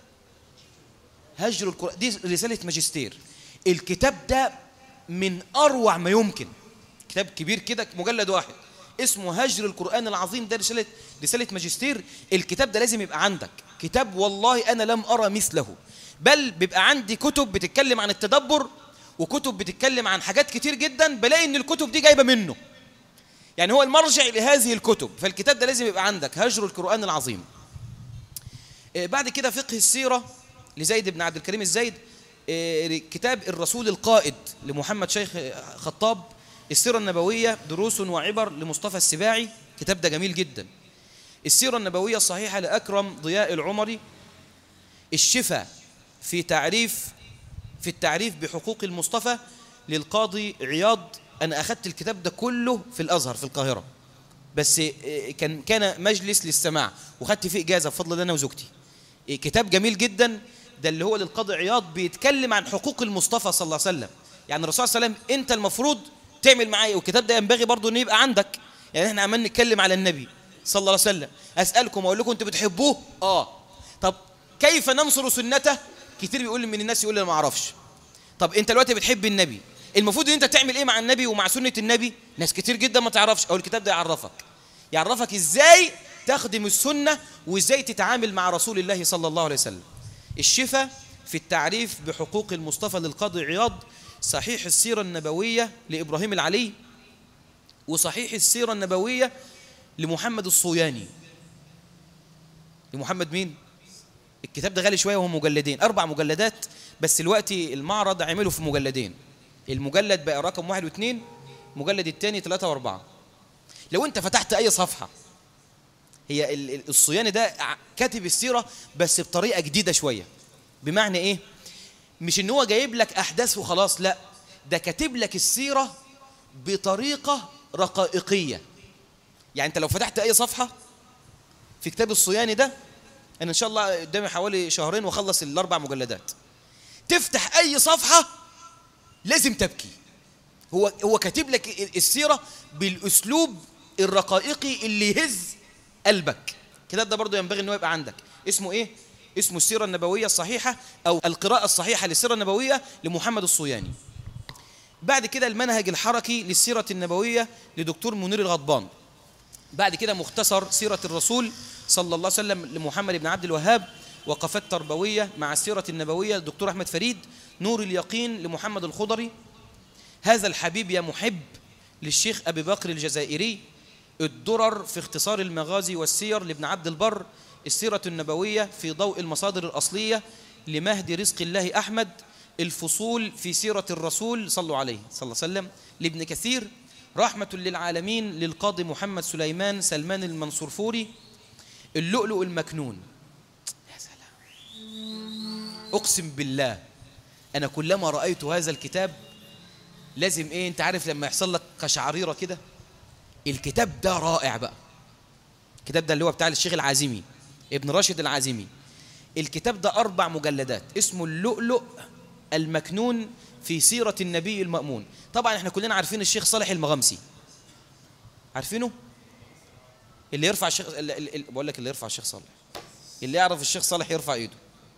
هجر القرآن، دي رسالة ماجستير. الكتاب ده من أروع ما يمكن، كتاب كبير كده مجلد واحد اسمه هجر القرآن العظيم، ده رسالة ماجستير. الكتاب ده لازم يبقى عندك. كتاب والله أنا لم أرى مثله، بل بيبقى عندي كتب بتتكلم عن التدبر وكتب بتتكلم عن حاجات كتير جدا، بلاقي ان الكتب دي جايبة منه، يعني هو المرجع لهذه الكتب. فالكتاب ده لازم يبقى عندك، هجر القرآن العظيم. بعد كده فقه السيرة لزيد بن عبد الكريم الزيد. كتاب الرسول القائد لمحمد شيخ خطاب. السيرة النبوية دروس وعبر لمصطفى السباعي، كتاب ده جميل جدا. السيرة النبوية الصحيحة لأكرم ضياء العمري. الشفاء في التعريف بحقوق المصطفى للقاضي عياض. أنا أخذت الكتاب ده كله في الأزهر في القاهرة، بس كان مجلس للسماع وخدت فيه إجازة بفضل الله أنا وزوجتي. كتاب جميل جدا، ده اللي هو للقاضي عياض، بيتكلم عن حقوق المصطفى صلى الله عليه وسلم. يعني الرسول صلى الله عليه وسلم أنت المفروض تعمل معاه، والكتاب ده ينبغي برضو أن يبقى عندك. يعني احنا عمال نتكلم على النبي صلى الله عليه وسلم، أسألكم وأقول لكم أنتوا بتحبوه؟ طب كيف ننصر سنته؟ كتير بيقول من الناس يقول لي أنا ما أعرفش. طب أنت دلوقتي بتحب النبي، المفروض ان انت تعمل ايه مع النبي ومع سنة النبي؟ ناس كتير جدا ما تعرفش، او الكتاب ده يعرفك ازاي تخدم السنة وازاي تتعامل مع رسول الله صلى الله عليه وسلم. الشفاء في التعريف بحقوق المصطفى للقاضي عياض، صحيح السيرة النبوية لإبراهيم العلي، وصحيح السيرة النبوية لمحمد الصوياني. لمحمد مين؟ الكتاب ده غالي شوية وهو مجلدين، 4 مجلدات، بس دلوقتي المعرض عمله في مجلدين. المجلد بقى رقم 1 و2، المجلد الثاني 3 و4. لو انت فتحت اي صفحة، هي الصياني ده كاتب السيرة بس بطريقة جديدة شوية. بمعنى ايه؟ مش ان هو جايب لك احداث وخلاص، لا، ده كاتب لك السيرة بطريقة رقائقية. يعني انت لو فتحت اي صفحة في كتاب الصياني ده، انا ان شاء الله قدامي حوالي شهرين واخلص ال4 مجلدات، تفتح اي صفحة لازم تبكي. هو كاتب لك السيرة بالاسلوب الرقائقي اللي يهز قلبك. الكتاب ده برضو ينبغي انه يبقى عندك. اسمه ايه؟ اسمه السيرة النبوية الصحيحة، او القراءة الصحيحة للسيرة النبوية لمحمد الصوياني. بعد كده المنهج الحركي للسيرة النبوية لدكتور منير الغضبان. بعد كده مختصر سيرة الرسول صلى الله عليه وسلم لمحمد بن عبد الوهاب، وقفات تربوية مع السيرة النبوية للدكتور أحمد فريد، نور اليقين لمحمد الخضري، هذا الحبيب يا محب للشيخ أبي بكر الجزائري، الدرر في اختصار المغازي والسير لابن عبد البر، السيرة النبوية في ضوء المصادر الأصلية لمهدي رزق الله أحمد، الفصول في سيرة الرسول صلوا عليه صلى الله عليه وسلم لابن كثير، رحمة للعالمين للقاضي محمد سليمان سلمان المنصورفوري، اللؤلؤ المكنون. يا سلام، أقسم بالله أنا كلما رأيت هذا الكتاب لازم إيه، أنت عارف لما يحصل لك قشعريرة كده. الكتاب ده رائع بقى. الكتاب ده اللي هو بتاع الشيخ العازمي ابن راشد العازمي. الكتاب ده 4 مجلدات، اسمه اللؤلؤ المكنون في سيرة النبي المأمون. طبعا احنا كلنا عارفين الشيخ صالح المغامسي، عارفينه؟ اللي يرفع الشيخ، بقول لك اللي يرفع الشيخ صالح، اللي يعرف الشيخ صالح يرفع ايده.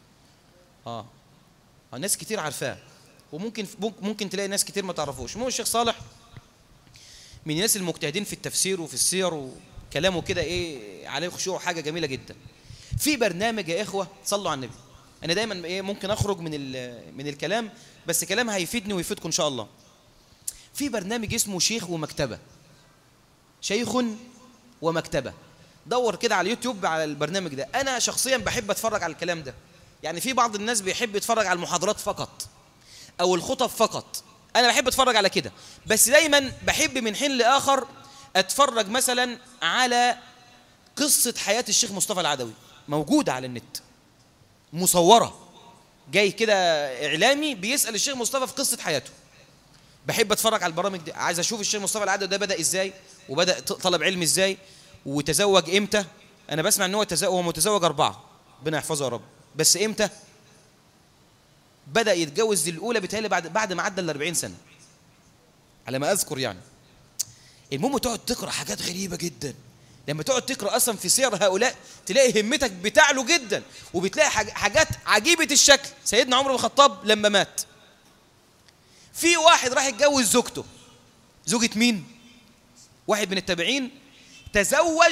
ناس كتير عارفاه، وممكن تلاقي ناس كتير ما تعرفوش. مو الشيخ صالح من الناس المجتهدين في التفسير وفي السير، وكلامه كده ايه عليه خشوع، حاجه جميله جدا. في برنامج يا اخوه صلوا على النبي، انا دايما ايه ممكن اخرج من الكلام، بس كلام هيفيدني ويفيدكم ان شاء الله. في برنامج اسمه شيخ ومكتبه، شيخ ومكتبه، دور كده على اليوتيوب على البرنامج ده. انا شخصيا بحب اتفرج على الكلام ده. يعني في بعض الناس بيحب يتفرج على المحاضرات فقط او الخطب فقط، انا بحب اتفرج على كده. بس دايما بحب من حين لاخر اتفرج مثلا على قصة حياة الشيخ مصطفى العدوي، موجودة على النت مصورة، جاي كده إعلامي بيسأل الشيخ مصطفى في قصة حياته. بحب أتفرج على البرامج دي، عايز أشوف الشيخ مصطفى العدوي ده بدأ إزاي، وبدأ طلب علم إزاي، وتزوج إمتى. أنا بسمع إن هو متزوج 4، ربنا يحفظه يا رب، بس إمتى بدأ يتجوز الأولى؟ بتهيألي بعد ما عدى 40 سنة على ما أذكر يعني. المهم تقعد تقرأ حاجات غريبة جدا. لما تقعد تقرأ أصلا في سير هؤلاء تلاقي همتك بتعلو جدا، وبتلاقي حاجات عجيبة الشكل. سيدنا عمر بن الخطاب لما مات، في واحد راح يتجوز زوجته. زوجة مين؟ واحد من التابعين تزوج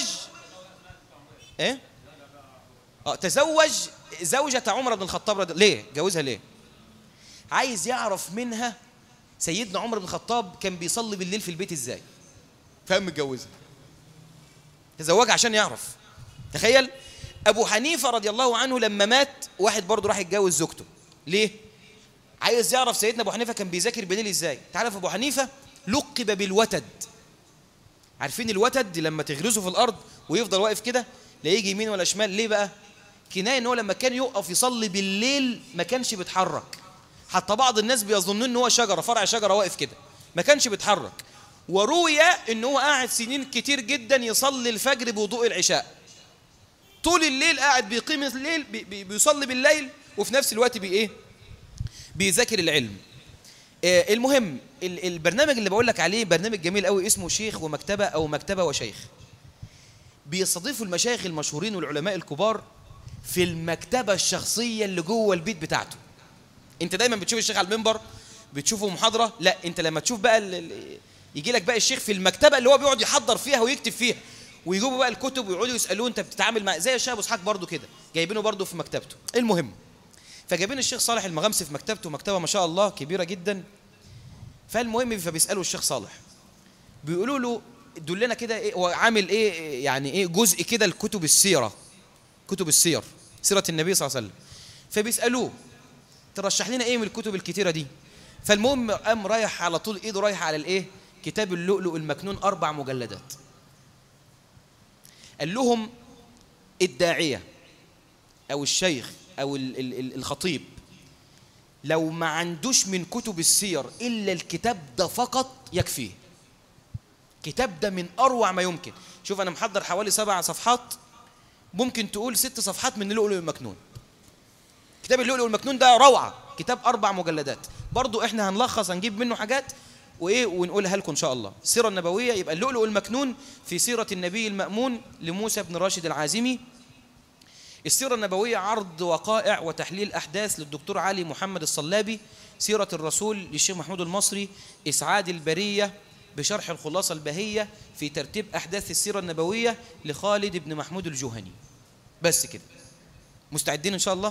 تزوج زوجة عمر بن الخطاب. ليه جوزها؟ ليه؟ عايز يعرف منها سيدنا عمر بن الخطاب كان بيصلي بالليل في البيت ازاي، فقام متجوزها. تزوجها عشان يعرف. تخيل. أبو حنيفة رضي الله عنه لما مات، واحد برضه راح يتجوز زوجته. ليه؟ عايز يعرف سيدنا أبو حنيفة كان بيذاكر بالليل ازاي. تعرف أبو حنيفة لقب بالوتد. عارفين الوتد لما تغرزه في الأرض ويفضل واقف كده لا يجي يمين ولا شمال؟ ليه بقى؟ كناية ان هو لما كان يقف يصلي بالليل ما كانش بيتحرك. حتى بعض الناس بيظنون ان هو شجرة، فرع شجرة واقف كده، ما كانش بيتحرك. وروي إن هو قاعد سنين كتير جدا يصلي الفجر بوضوء العشاء، طول الليل قاعد بيقيم الليل، بيصلي بالليل وفي نفس الوقت بيذاكر العلم. المهم البرنامج اللي بقول لك عليه برنامج جميل قوي اسمه شيخ ومكتبة أو مكتبة وشيخ. بيستضيفوا المشايخ المشهورين والعلماء الكبار في المكتبة الشخصية اللي جوه البيت بتاعته. انت دايما بتشوف الشيخ على المنبر بتشوفه محاضرة، لا انت لما تشوف بقى يجي لك بقى الشيخ في المكتبة اللي هو بيقعد يحضر فيها ويكتب فيها، ويجيبوا بقى الكتب ويقعدوا يسألوه انت بتتعامل مع زي الشيخ ابو اسحاق برضه كده، جايبينه برضه في مكتبته. المهم فجايبين الشيخ صالح المغامسي في مكتبته، مكتبة ما شاء الله كبيرة جدا. فالمهم فبيسألوا الشيخ صالح، بيقولوا له دلنا كده ايه هو عامل ايه، يعني ايه جزء كده الكتب السيرة، كتب السير، سيرة النبي صلى الله عليه وسلم. فبيسألوه ترشح لنا ايه من الكتب الكتيرة دي؟ فالمهم قام رايح على طول ايده رايح على الايه، كتاب اللؤلؤ المكنون 4 مجلدات. قال لهم الداعية او الشيخ او الخطيب لو ما عندوش من كتب السير الا الكتاب ده فقط يكفيه. الكتاب ده من اروع ما يمكن. شوف انا محضر حوالي 7 صفحات، ممكن تقول 6 صفحات من اللؤلؤ المكنون. كتاب اللؤلؤ المكنون ده روعة، كتاب 4 مجلدات. برضو احنا هنلخص هنجيب منه حاجات وايه ونقولها لكم ان شاء الله. السيرة النبوية يبقى اللؤلؤ المكنون في سيرة النبي المأمون لموسى بن راشد العازمي. السيرة النبوية عرض وقائع وتحليل أحداث للدكتور علي محمد الصلابي. سيرة الرسول للشيخ محمود المصري. إسعاد البرية بشرح الخلاصة البهية في ترتيب أحداث السيرة النبوية لخالد بن محمود الجهني. بس كده. مستعدين إن شاء الله؟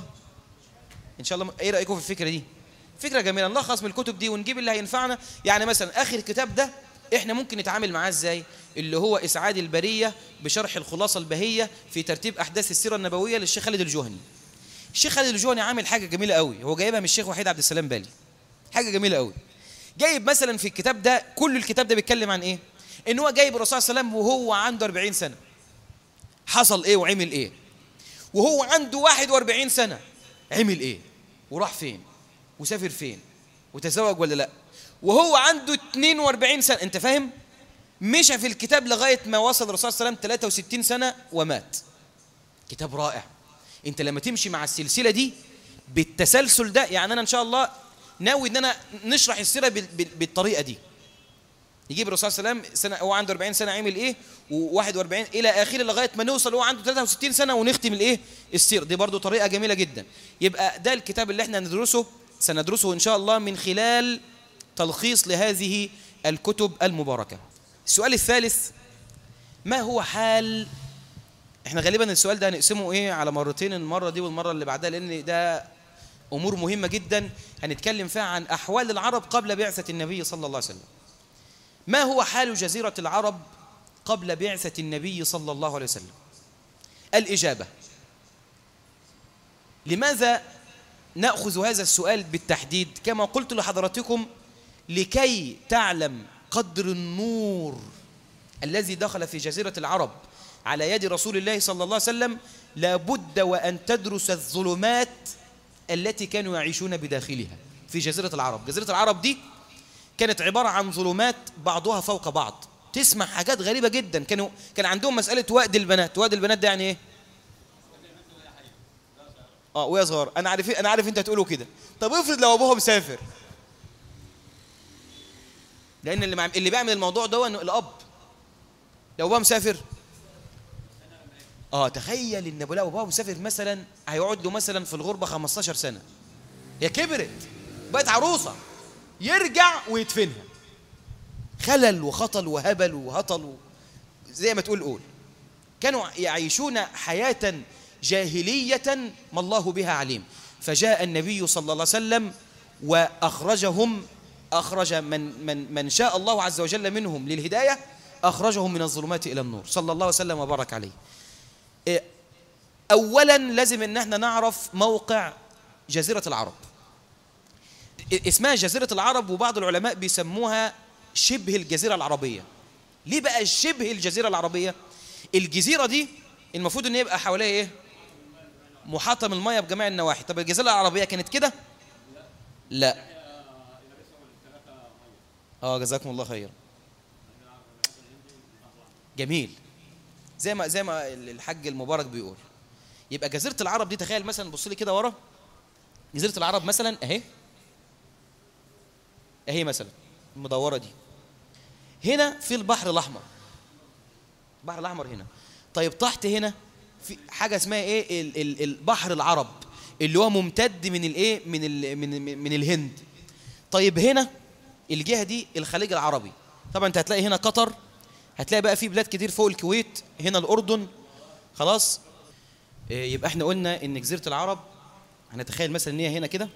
إن شاء الله. إيه رأيكم في الفكرة دي؟ فكرة جميلة. نلخص من الكتب دي ونجيب اللي هينفعنا. يعني مثلا آخر كتاب ده إحنا ممكن نتعامل معاه إزاي؟ اللي هو إسعاد البرية بشرح الخلاصة البهية في ترتيب أحداث السيرة النبوية للشيخ خالد الجهني. الشيخ خالد الجهني عامل حاجة جميلة قوي، هو جايبها من الشيخ وحيد عبد السلام بالي. حاجة جميلة قوي. جايب مثلا في الكتاب ده، كل الكتاب ده بيتكلم عن إيه؟ إن هو جايب الرسول صلى الله عليه وسلم وهو عنده 40 سنة حصل إيه وعمل إيه، وهو عنده 41 سنة عمل إيه وراح فين وسافر فين وتزوج ولا لا، وهو عنده 42 سنة. أنت فاهم؟ مشى في الكتاب لغاية ما وصل الرسول صلى الله عليه وسلم 63 سنة ومات. كتاب رائع. أنت لما تمشي مع السلسلة دي بالتسلسل ده، يعني أنا إن شاء الله ناوي إن أنا نشرح السيرة بالطريقة دي. يجيب الرسول صلى الله عليه وسلم سنة هو عنده 40 سنة عمل إيه، و41 إلى آخره لغاية ما نوصل هو عنده 63 سنة ونختم الإيه السيرة دي. برضو طريقة جميلة جدا. يبقى ده الكتاب اللي إحنا سندرسه إن شاء الله من خلال تلخيص لهذه الكتب المباركة. السؤال الثالث، ما هو حال، احنا غالبا السؤال ده هنقسمه ايه على مرتين، المرة دي والمرة اللي بعدها، لان ده امور مهمة جدا هنتكلم فيها عن احوال العرب قبل بعثة النبي صلى الله عليه وسلم. ما هو حال جزيرة العرب قبل بعثة النبي صلى الله عليه وسلم؟ الإجابة. لماذا نأخذ هذا السؤال بالتحديد؟ كما قلت لحضراتكم لكي تعلم قدر النور الذي دخل في جزيرة العرب على يد رسول الله صلى الله عليه وسلم، لابد وأن تدرس الظلمات التي كانوا يعيشون بداخلها في جزيرة العرب. جزيرة العرب دي كانت عبارة عن ظلمات بعضها فوق بعض. تسمع حاجات غريبة جدا. كان عندهم مسألة وأد البنات. وأد البنات ده يعني ايه؟ وهي صغار. انا عارف انت هتقولوا كده. طب افرض لو ابوها مسافر، لان اللي بيعمل الموضوع ده انه الاب لو ابوها مسافر، تخيل ان ابوها مسافر مثلا هيقعد له مثلا في الغربه 15 سنه، هي كبرت بقت عروسه، يرجع ويدفنها. خلل وخطل وهبل وهطل زي ما تقول. كانوا يعيشون حياه جاهليه ما الله بها عليم. فجاء النبي صلى الله عليه وسلم واخرجهم، أخرج من شاء الله عز وجل منهم للهداية، أخرجهم من الظلمات إلى النور صلى الله عليه وسلم وبارك عليه. أولا لازم أن احنا نعرف موقع جزيرة العرب. اسمها جزيرة العرب، وبعض العلماء بيسموها شبه الجزيرة العربية. ليه بقى شبه الجزيرة العربية؟ الجزيرة دي المفروض أن يبقى حواليها إيه؟ محاطة من المياه بجميع النواحي. طب الجزيرة العربية كانت كده؟ لا. جزاكم الله خير. جميل، زي ما الحاج المبارك بيقول. يبقى جزيرة العرب دي، تخيل مثلا، بص لي كده ورا، جزيرة العرب مثلا اهي مثلا المدورة دي، هنا في البحر الأحمر، البحر الأحمر هنا. طيب تحت هنا في حاجة اسمها ايه؟ البحر العرب، اللي هو ممتد من الايه؟ من الهند. طيب هنا الجهة دي الخليج العربي. طبعا انت هتلاقي هنا قطر، هتلاقي بقى في بلاد كتير فوق الكويت، هنا الأردن. خلاص. يبقى احنا قلنا ان جزيرة العرب هنتخيل مثلا ان هي هنا كده،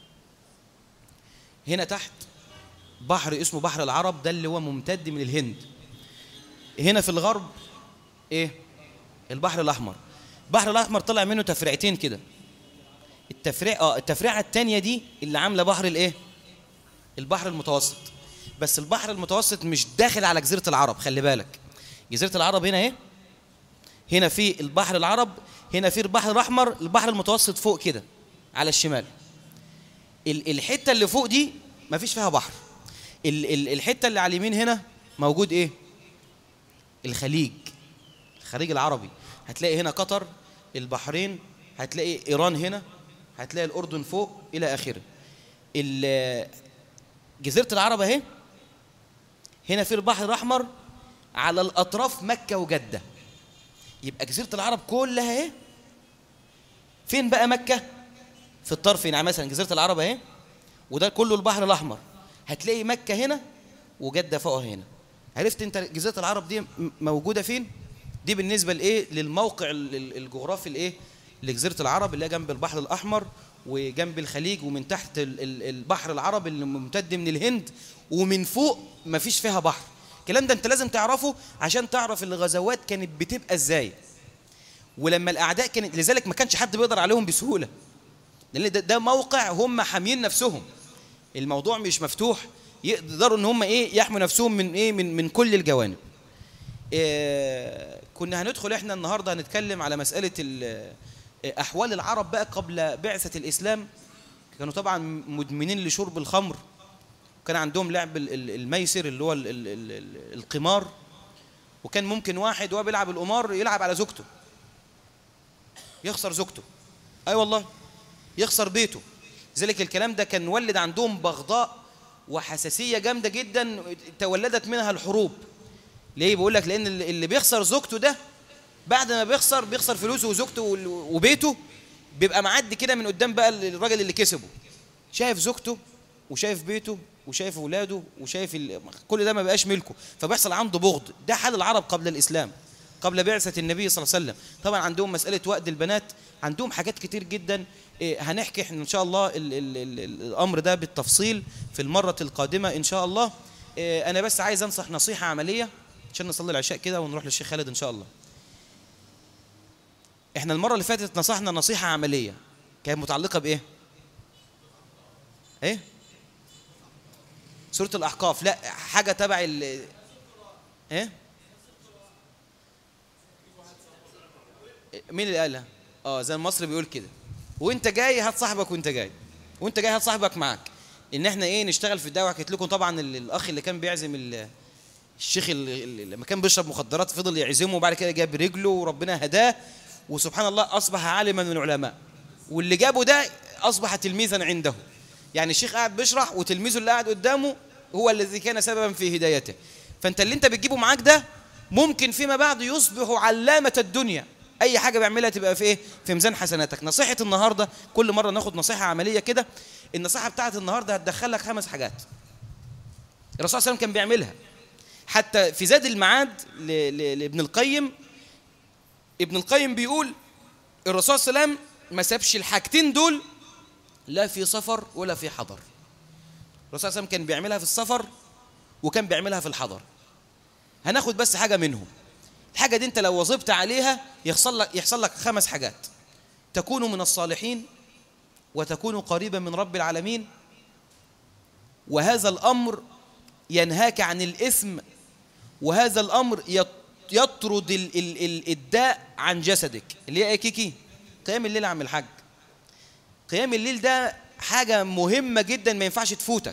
هنا تحت بحر اسمه بحر العرب، ده اللي هو ممتد من الهند. هنا في الغرب ايه؟ البحر الاحمر. البحر الاحمر طلع منه تفريعتين كده. التفريعه الثانيه دي اللي عامله بحر الايه؟ البحر المتوسط. بس البحر المتوسط مش داخل على جزيرة العرب، خلي بالك. جزيرة العرب هنا اهي، هنا في البحر العرب، هنا في البحر الاحمر، البحر المتوسط فوق كده على الشمال. الحته اللي فوق دي مفيش فيها بحر. الحته اللي على اليمين هنا موجود ايه؟ الخليج العربي. هتلاقي هنا قطر، البحرين، هتلاقي ايران هنا، هتلاقي الاردن فوق الى اخره. جزيره العرب اهي، هنا في البحر الاحمر، على الاطراف مكه وجده. يبقى جزيره العرب كلها اهي. فين بقى مكه؟ في الطرف. يعني مثلا جزيره العرب اهي، وده كله البحر الاحمر، هتلاقي مكه هنا وجده فوقها هنا. عرفت انت جزيره العرب دي موجوده فين؟ دي بالنسبه لايه؟ للموقع الجغرافي الايه؟ لجزيره العرب، اللي هي جنب البحر الاحمر وجنب الخليج، ومن تحت البحر العربي اللي ممتد من الهند، ومن فوق مفيش فيها بحر. الكلام ده انت لازم تعرفه عشان تعرف الغزوات كانت بتبقى ازاي، ولما الاعداء كانت، لذلك ما كانش حد بيقدر عليهم بسهوله، لان ده موقع هم حاميين نفسهم، الموضوع مش مفتوح، يقدروا ان هم ايه؟ يحموا نفسهم من ايه؟ من كل الجوانب. كنا هندخل احنا النهارده هنتكلم على مساله احوال العرب بقى قبل بعثه الاسلام. كانوا طبعا مدمنين لشرب الخمر، وكان عندهم لعب الميسر اللي هو القمار، وكان ممكن واحد وهو بيلعب القمار يلعب على زوجته، يخسر زوجته. اي والله، يخسر بيته. لذلك الكلام ده كان ولد عندهم بغضاء وحساسيه جامده جدا، تولدت منها الحروب. ليه بقول لك؟ لان اللي بيخسر زوجته ده بعد ما بيخسر فلوسه وزوجته وبيته، بيبقى معدي كده من قدام بقى الراجل اللي كسبه، شايف زوجته وشايف بيته وشايف اولاده وشايف كل ده ما بقاش ملكه، فبيحصل عنده بغض. ده حال العرب قبل الاسلام، قبل بعثه النبي صلى الله عليه وسلم. طبعا عندهم مساله وأد البنات، عندهم حاجات كتير جدا. هنحكي احنا ان شاء الله الامر ده بالتفصيل في المره القادمه ان شاء الله. انا بس عايز انصح نصيحه عمليه عشان نصلي العشاء كده ونروح للشيخ خالد ان شاء الله. احنا المره اللي فاتت نصحنا نصيحه عمليه كانت متعلقه بايه؟ ايه؟ سوره الاحقاف. لا، حاجه تبع ايه؟ مين اللي قالها؟ زي المصري بيقول كده، وانت جاي هات صاحبك، وانت جاي هات صاحبك معاك. ان احنا ايه؟ نشتغل في الدعوه. حكيت لكم طبعا الاخ اللي كان بيعزم الشيخ لما كان بيشرب مخدرات، فضل يعزمه، وبعد كده جاب رجله وربنا هداه، وسبحان الله اصبح عالما من العلماء، واللي جابه ده اصبح تلميذا عنده. يعني الشيخ قاعد بيشرح وتلميذه اللي قاعد قدامه هو الذي كان سببا في هدايته. فانت اللي انت بتجيبه معاك ده ممكن فيما بعد يصبح علامه الدنيا، اي حاجه بيعملها تبقى في ايه؟ في ميزان حسناتك. نصيحه النهارده، كل مره ناخد نصيحه عمليه كده. النصيحه بتاعت النهارده هتدخلك 5 حاجات الرسول صلى الله عليه وسلم كان بيعملها. حتى في زاد المعاد لابن القيم، ابن القيم بيقول الرسول صلى الله عليه وسلم ما سابش الحاجتين دول لا في سفر ولا في حضر. الرسول صلى الله عليه وسلم كان بيعملها في السفر وكان بيعملها في الحضر. هناخد بس حاجه منهم. الحاجه دي انت لو واظبت عليها يحصل لك 5 حاجات: تكون من الصالحين، وتكون قريبا من رب العالمين، وهذا الامر ينهاك عن الاثم، وهذا الامر يطرد الداء عن جسدك. اللي هي ايه كيكي؟ قيام الليل يا عم الحاج. قيام الليل ده حاجه مهمه جدا، ما ينفعش تفوتك.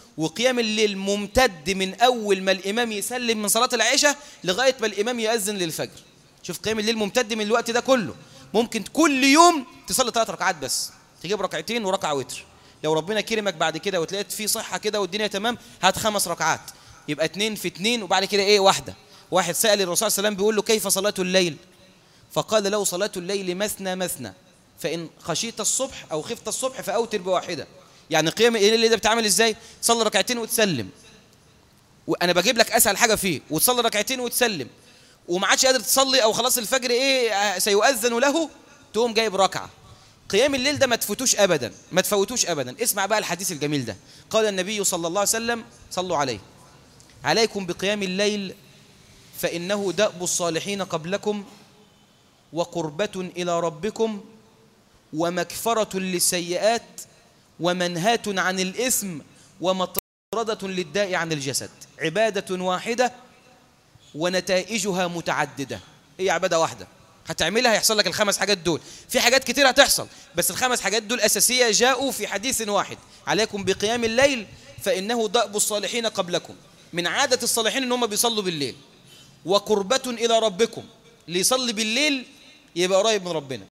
وقيام الليل ممتد من أول ما الإمام يسلم من صلاة العشاء لغاية ما الإمام يأذن للفجر. شوف قيام الليل ممتد من الوقت ده كله. ممكن كل يوم تصلي 3 ركعات بس، تجيب ركعتين وركعة وتر. لو ربنا كرمك بعد كده وتلاقيت فيه صحة كده والدنيا تمام، هات 5 ركعات، يبقى 2 في 2، وبعد كده إيه؟ واحدة. واحد سأل الرسول صلى الله عليه وسلم بيقول له كيف صلاة الليل؟ فقال له صلاة الليل مثنى مثنى، فإن خشيت الصبح أو خفت الصبح فأوتر بواحدة. يعني قيام الليل ده بتعمل إزاي؟ تصلي ركعتين وتسلم، وأنا بجيب لك أسهل حاجة فيه، وتصلي ركعتين وتسلم، وما عادش قادر تصلي أو خلاص الفجر إيه سيؤذن له، تقوم جايب ركعة. قيام الليل ده ما تفوتوش أبدا، ما تفوتوش أبدا. اسمع بقى الحديث الجميل ده. قال النبي صلى الله عليه وسلم، صلوا عليه: عليكم بقيام الليل فإنه دأب الصالحين قبلكم وقربة إلى ربكم ومكفرة للسيئات ومنهاة عن الإثم ومطردة للداء عن الجسد. عبادة واحدة ونتائجها متعددة. هي عبادة واحدة هتعملها هيحصل لك ال5 حاجات دول. في حاجات كتير هتحصل، بس ال5 حاجات دول أساسية جاءوا في حديث واحد: عليكم بقيام الليل فإنه دأب الصالحين قبلكم. من عادة الصالحين إن هم بيصلوا بالليل. وقربة إلى ربكم، اللي يصلي بالليل يبقى قريب من ربنا.